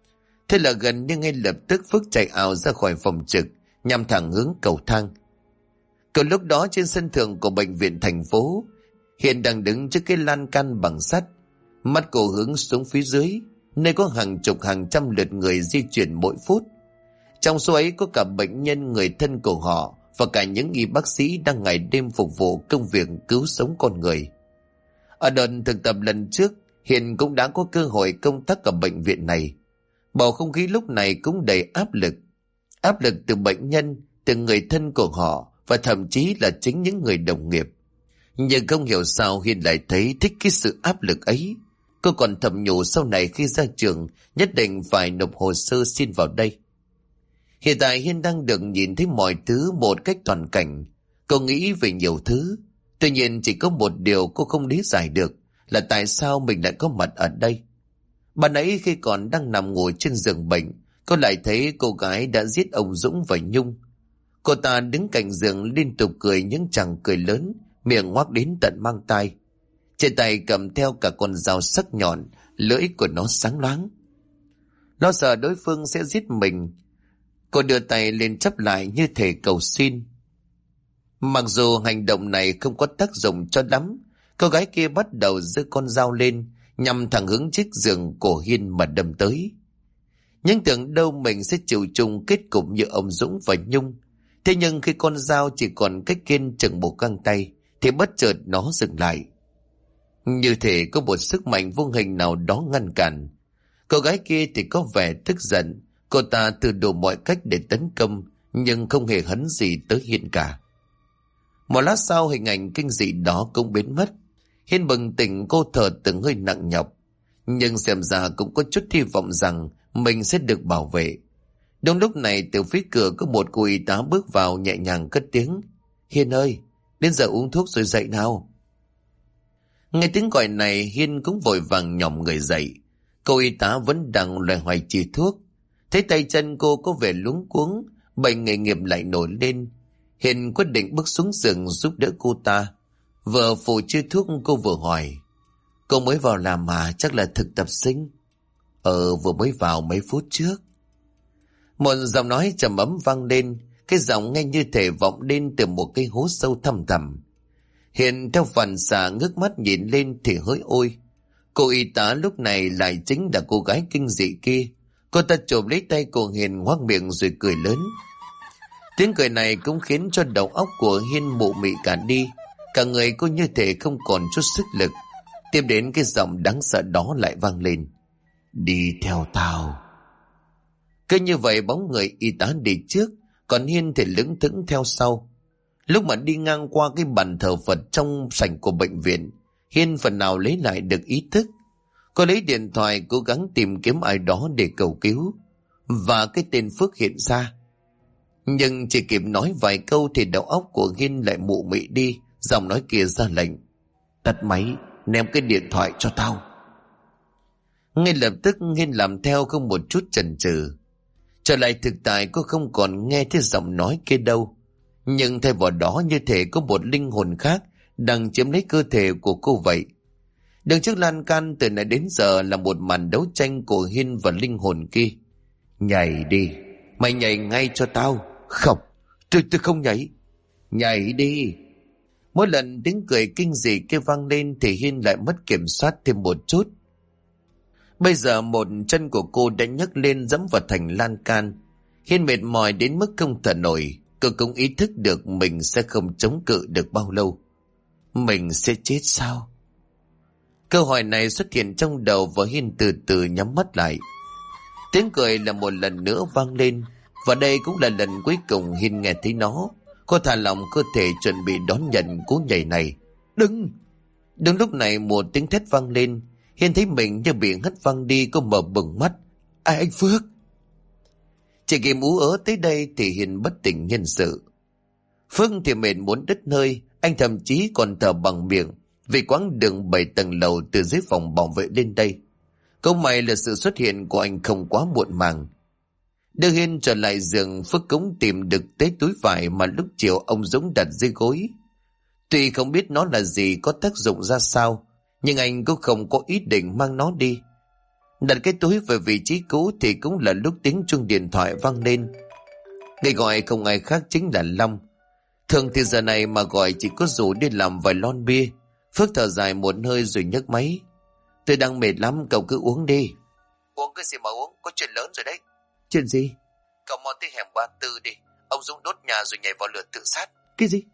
Thế là gần như ngay lập tức Phước chạy ảo ra khỏi phòng trực, nhằm thẳng hướng cầu thang. Cầu lúc đó trên sân thượng của bệnh viện thành phố, Hiền đang đứng trước cái lan can bằng sắt, mắt cô hướng xuống phía dưới, nơi có hàng chục hàng trăm lượt người di chuyển mỗi phút. Trong số ấy có cả bệnh nhân, người thân của họ và cả những y bác sĩ đang ngày đêm phục vụ công việc cứu sống con người. Ở đợt thực tập lần trước, Hiền cũng đã có cơ hội công tác ở bệnh viện này. Bầu không khí lúc này cũng đầy áp lực. Áp lực từ bệnh nhân, từ người thân của họ và thậm chí là chính những người đồng nghiệp. Nhưng không hiểu sao Hiền lại thấy thích cái sự áp lực ấy. Cô còn thầm nhủ sau này khi ra trường nhất định phải nộp hồ sơ xin vào đây. Hiện tại Hiền đang được nhìn thấy mọi thứ một cách toàn cảnh. Cô nghĩ về nhiều thứ. Tuy nhiên chỉ có một điều cô không lý giải được là tại sao mình lại có mặt ở đây. Ban nãy khi còn đang nằm ngồi trên giường bệnh, cô lại thấy cô gái đã giết ông Dũng và Nhung. Cô ta đứng cạnh giường liên tục cười những tràng cười lớn, miệng ngoác đến tận mang tai. Trên tay cầm theo cả con dao sắc nhọn, lưỡi của nó sáng loáng. Lo sợ đối phương sẽ giết mình, cô đưa tay lên chắp lại như thể cầu xin. Mặc dù hành động này không có tác dụng cho lắm, cô gái kia bắt đầu giơ con dao lên, nhằm thẳng hướng chiếc giường của Hiên mà đâm tới. Nhưng tưởng đâu mình sẽ chịu chung kết cục như ông Dũng và Nhung. Thế nhưng khi con dao chỉ còn cách Kiên chừng một găng tay, thì bất chợt nó dừng lại. Như thể có một sức mạnh vô hình nào đó ngăn cản. Cô gái kia thì có vẻ tức giận. Cô ta thử đủ mọi cách để tấn công, nhưng không hề hấn gì tới Hiên cả. Một lát sau hình ảnh kinh dị đó cũng biến mất. Hiên bừng tỉnh, cô thở từng hơi nặng nhọc, nhưng xem ra cũng có chút hy vọng rằng mình sẽ được bảo vệ. Đúng lúc này từ phía cửa có một cô y tá bước vào nhẹ nhàng cất tiếng: "Hiên ơi, đến giờ uống thuốc rồi dậy nào." Nghe tiếng gọi này, Hiên cũng vội vàng nhòm người dậy. Cô y tá vẫn đang loay hoay chì thuốc. Thấy tay chân cô có vẻ luống cuống, bệnh nghề nghiệp lại nổi lên. Hiên quyết định bước xuống giường giúp đỡ cô ta. Vừa phủ chư thuốc cô vừa hỏi: "Cô mới vào làm mà, chắc là thực tập sinh?" Vừa mới vào mấy phút trước." Một giọng nói trầm ấm vang lên, cái giọng nghe như thể vọng lên từ một cái hố sâu thăm thẳm. Hiền theo phản xạ ngước mắt nhìn lên thì hỡi ôi, cô y tá lúc này lại chính là cô gái kinh dị kia. Cô ta chộp lấy tay của Hiền, ngoác miệng rồi cười lớn. Tiếng cười này cũng khiến cho đầu óc của Hiên mụ mị cả đi. Cả người cô như thể không còn chút sức lực. Tiếp đến cái giọng đáng sợ đó lại vang lên: "Đi theo tao." Cứ như vậy bóng người y tá đi trước, còn Hiên thì lững thững theo sau. Lúc mà đi ngang qua cái bàn thờ Phật trong sảnh của bệnh viện, Hiên phần nào lấy lại được ý thức. Cô lấy điện thoại cố gắng tìm kiếm ai đó để cầu cứu, và cái tên Phước hiện ra. Nhưng chỉ kịp nói vài câu thì đầu óc của Hiên lại mụ mị đi. Giọng nói kia ra lệnh: "Tắt máy, ném cái điện thoại cho tao." Ngay lập tức Hiên làm theo không một chút chần chừ. Trở lại thực tại, cô không còn nghe thấy giọng nói kia đâu. Nhưng thay vào đó như thể có một linh hồn khác đang chiếm lấy cơ thể của cô vậy. Đứng trước lan can từ nãy đến giờ là một màn đấu tranh của Hiên và linh hồn kia. "Nhảy đi, mày nhảy ngay cho tao." "Không, tôi không nhảy." "Nhảy đi." Mỗi lần tiếng cười kinh dị kia vang lên thì Hiên lại mất kiểm soát thêm một chút. Bây giờ một chân của cô đã nhấc lên dẫm vào thành lan can. Hiên mệt mỏi đến mức không thở nổi. Cô cũng ý thức được mình sẽ không chống cự được bao lâu. Mình sẽ chết sao? Câu hỏi này xuất hiện trong đầu và Hiên từ từ nhắm mắt lại. Tiếng cười là một lần nữa vang lên, và đây cũng là lần cuối cùng Hiên nghe thấy nó. Cô thả lỏng cơ thể chuẩn bị đón nhận cú nhảy này. "Đừng!" Đúng lúc này một tiếng thét vang lên. Hiên thấy mình như bị hất văng đi, cô mở bừng mắt. Anh Phước!" Chỉ kịp ú ớ tới đây thì Hiên bất tỉnh nhân sự. Phước thì mệt muốn đứt hơi, anh thậm chí còn thở bằng miệng vì quãng đường 7 tầng lầu từ dưới phòng bảo vệ lên đây. Câu may là sự xuất hiện của anh không quá muộn màng. Đưa Hiên trở lại giường, Phước cũng tìm được tới túi vải mà lúc chiều ông Dũng đặt dưới gối. Tuy không biết nó là gì, có tác dụng ra sao, nhưng anh cũng không có ý định mang nó đi. Đặt cái túi về vị trí cũ thì cũng là lúc tiếng chuông điện thoại vang lên. Người gọi không ai khác chính là Long. Thường thì giờ này mà gọi chỉ có rủ đi làm vài lon bia. Phước thở dài một hơi rồi nhấc máy. Tôi đang mệt lắm, cậu cứ uống đi. Uống cái gì mà uống, có chuyện lớn rồi đấy. Chuyện gì? Cậu mau tới hẻm 34 đi. Ông Dũng đốt nhà rồi nhảy vào lửa tự sát. Cái gì?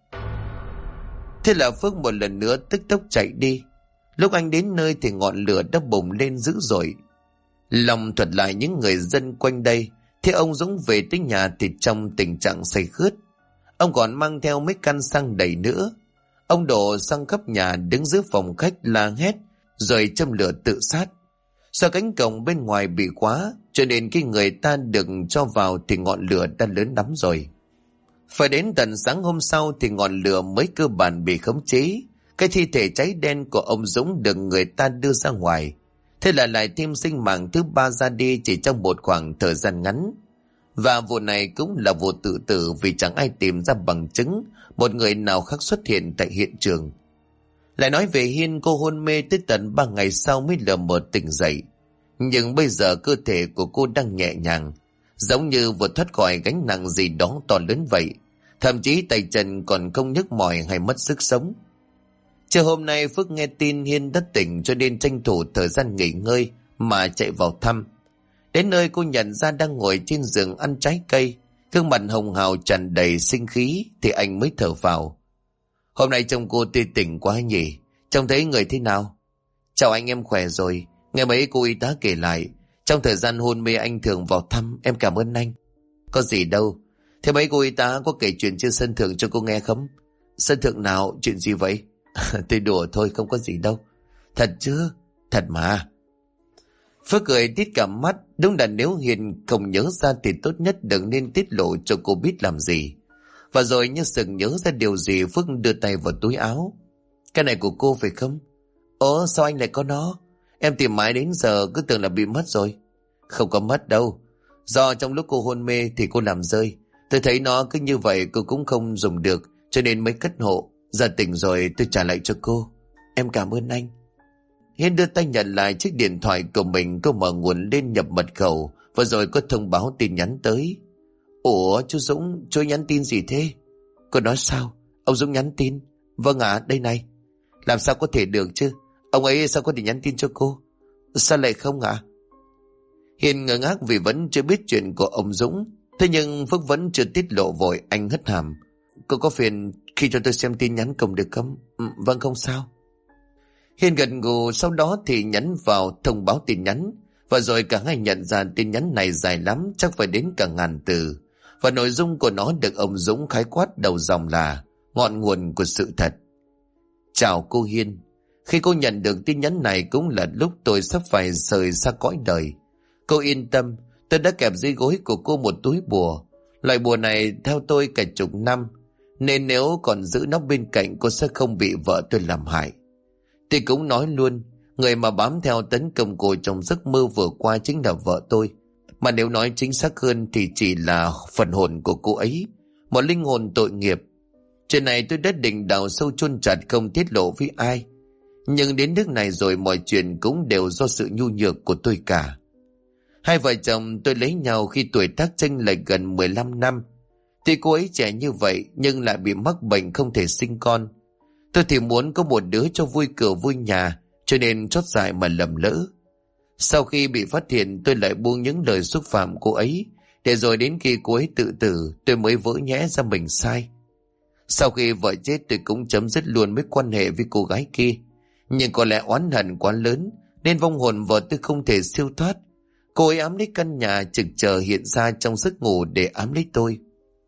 Thế là Phước một lần nữa tức tốc chạy đi. Lúc anh đến nơi thì ngọn lửa đã bùng lên dữ dội. Long thuật lại những người dân quanh đây. Thế ông Dũng về tới nhà thì trong tình trạng say khướt. Ông còn mang theo mấy căn xăng đầy nữa. Ông đổ xăng khắp nhà, đứng giữa phòng khách la hét rồi châm lửa tự sát. Do cánh cổng bên ngoài bị khóa, cho nên khi người ta được cho vào thì ngọn lửa đã lớn lắm rồi. Phải đến tận sáng hôm sau thì ngọn lửa mới cơ bản bị khống chế. Cái thi thể cháy đen của ông Dũng được người ta đưa ra ngoài. Thế là lại thêm sinh mạng thứ ba ra đi chỉ trong một khoảng thời gian ngắn. Và vụ này cũng là vụ tự tử vì chẳng ai tìm ra bằng chứng một người nào khác xuất hiện tại hiện trường. Lại nói về Hiên, cô hôn mê tới tận 3 ngày sau mới lờ mờ tỉnh dậy. Nhưng bây giờ cơ thể của cô đang nhẹ nhàng, giống như vừa thoát khỏi gánh nặng gì đó to lớn vậy. Thậm chí tay chân còn không nhức mỏi hay mất sức sống. Chiều hôm nay Phước nghe tin Hiên đã tỉnh cho nên tranh thủ thời gian nghỉ ngơi mà chạy vào thăm. Đến nơi cô nhận ra đang ngồi trên giường ăn trái cây, gương mặt hồng hào tràn đầy sinh khí thì anh mới thở vào. Hôm nay trông cô tươi tỉnh quá nhỉ, trông thấy người thế nào? Chào anh, em khỏe rồi. Nghe mấy cô y tá kể lại, trong thời gian hôn mê anh thường vào thăm, em cảm ơn anh. Có gì đâu. Thế mấy cô y tá có kể chuyện trên sân thượng cho cô nghe không? Sân thượng nào, chuyện gì vậy? Tôi đùa thôi, không có gì đâu. Thật chứ? Thật mà. Phước cười tít cả mắt. Đúng là nếu Hiền không nhớ ra thì tốt nhất đừng nên tiết lộ cho cô biết làm gì. Và rồi như sực nhớ ra điều gì, Phước đưa tay vào túi áo. Cái này của cô phải không? Ồ, sao anh lại có nó? Em tìm mãi đến giờ cứ tưởng là bị mất rồi. Không có mất đâu. Do trong lúc cô hôn mê thì cô làm rơi. Tôi thấy nó cứ như vậy cô cũng không dùng được, cho nên mới cất hộ. Giờ tỉnh rồi tôi trả lại cho cô. Em cảm ơn anh. Hiên đưa tay nhận lại chiếc điện thoại của mình. Cô mở nguồn lên nhập mật khẩu. Và rồi có thông báo tin nhắn tới. Ủa chú Dũng, chú nhắn tin gì thế? Cô nói sao? Ông Dũng nhắn tin? Vâng ạ, đây này. Làm sao có thể được chứ? Ông ấy sao có thể nhắn tin cho cô? Sao lại không ạ? Hiền ngơ ngác vì vẫn chưa biết chuyện của ông Dũng. Thế nhưng Phước vẫn chưa tiết lộ, vội anh hất hàm. Cô có phiền khi cho tôi xem tin nhắn cùng được không? Vâng, không sao. Hiền gật gù, sau đó thì nhấn vào thông báo tin nhắn. Và rồi cả hai nhận ra tin nhắn này dài lắm, chắc phải đến cả ngàn từ. Và nội dung của nó được ông Dũng khái quát đầu dòng là ngọn nguồn của sự thật. Chào cô Hiên. Khi cô nhận được tin nhắn này cũng là lúc tôi sắp phải rời xa cõi đời. Cô yên tâm, tôi đã kẹp dưới gối của cô một túi bùa. Loại bùa này theo tôi cả chục năm, nên nếu còn giữ nó bên cạnh cô sẽ không bị vợ tôi làm hại. Tôi cũng nói luôn, người mà bám theo tấn công cô trong giấc mơ vừa qua chính là vợ tôi. Mà nếu nói chính xác hơn thì chỉ là phần hồn của cô ấy, một linh hồn tội nghiệp. Chuyện này tôi đã định đào sâu chôn chặt không tiết lộ với ai. Nhưng đến nước này rồi mọi chuyện cũng đều do sự nhu nhược của tôi cả. Hai vợ chồng tôi lấy nhau khi tuổi tác chênh lệch gần 15 năm. Tuy cô ấy trẻ như vậy nhưng lại bị mắc bệnh không thể sinh con. Tôi thì muốn có một đứa cho vui cửa vui nhà, cho nên chót dại mà lầm lỡ. Sau khi bị phát hiện tôi lại buông những lời xúc phạm cô ấy, để rồi đến khi cô ấy tự tử tôi mới vỡ nhẽ ra mình sai. Sau khi vợ chết tôi cũng chấm dứt luôn mối quan hệ với cô gái kia. Nhưng có lẽ oán hận quá lớn nên vong hồn vợ tôi không thể siêu thoát. Cô ấy ám lấy căn nhà trực chờ hiện ra trong giấc ngủ để ám lấy tôi.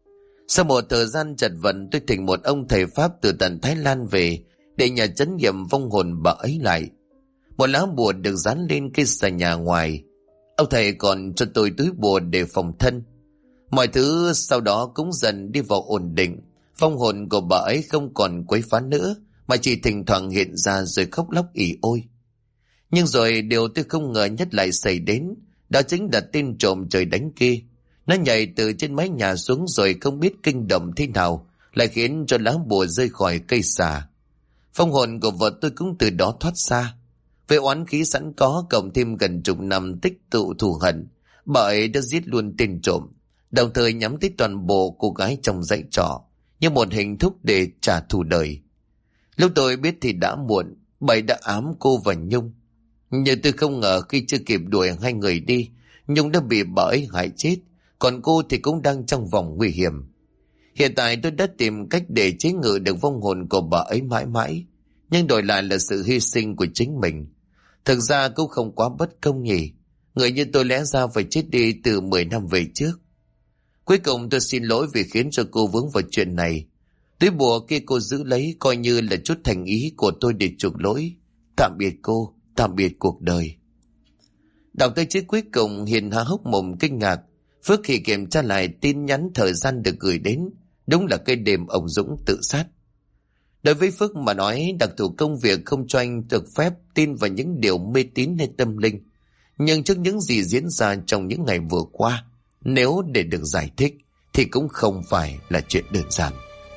Sau một thời gian chật vật, tôi thỉnh một ông thầy Pháp từ tận Thái Lan về để nhờ chấn nghiệm vong hồn bà ấy lại. Một lá bùa được dán lên cây xà nhà ngoài. Ông thầy còn cho tôi túi bùa để phòng thân. Mọi thứ sau đó cũng dần đi vào ổn định. Vong hồn của bà ấy không còn quấy phá nữa, mà chỉ thỉnh thoảng hiện ra rồi khóc lóc ỉ ôi. Nhưng rồi điều tôi không ngờ nhất lại xảy đến. Đó chính là tên trộm trời đánh kia. Nó nhảy từ trên mái nhà xuống rồi không biết kinh động thế nào, lại khiến cho lá bùa rơi khỏi cây xà. Vong hồn của vợ tôi cũng từ đó thoát ra. Với oán khí sẵn có cộng thêm gần chục năm tích tụ thù hận, bà ấy đã giết luôn tên trộm, đồng thời nhắm tới toàn bộ cô gái trong dãy trọ như một hình thức để trả thù đời. Lúc tôi biết thì đã muộn, bà ấy đã ám cô và Nhung. Nhưng tôi không ngờ khi chưa kịp đuổi hai người đi, Nhung đã bị bà ấy hại chết, còn cô thì cũng đang trong vòng nguy hiểm. Hiện tại tôi đã tìm cách để chế ngự được vong hồn của bà ấy mãi mãi, nhưng đổi lại là sự hy sinh của chính mình. Thực ra cũng không quá bất công nhỉ. Người như tôi lẽ ra phải chết đi từ 10 năm về trước. Cuối cùng tôi xin lỗi vì khiến cho cô vướng vào chuyện này. Túi bùa kia cô giữ lấy coi như là chút thành ý của tôi để chuộc lỗi. Tạm biệt cô, tạm biệt cuộc đời. Đọc tới chữ cuối cùng, Hiền há hốc mồm kinh ngạc. Phước khi kiểm tra lại tin nhắn thời gian được gửi đến, đúng là cái đêm ông Dũng tự sát. Đối với Phước mà nói, đặc thù công việc không cho anh được phép tin vào những điều mê tín hay tâm linh. Nhưng trước những gì diễn ra trong những ngày vừa qua, nếu để được giải thích thì cũng không phải là chuyện đơn giản.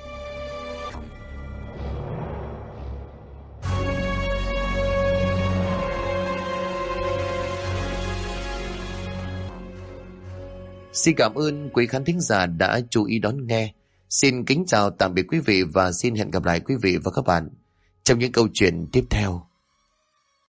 Xin cảm ơn quý khán thính giả đã chú ý đón nghe. Xin kính chào tạm biệt quý vị và xin hẹn gặp lại quý vị và các bạn trong những câu chuyện tiếp theo.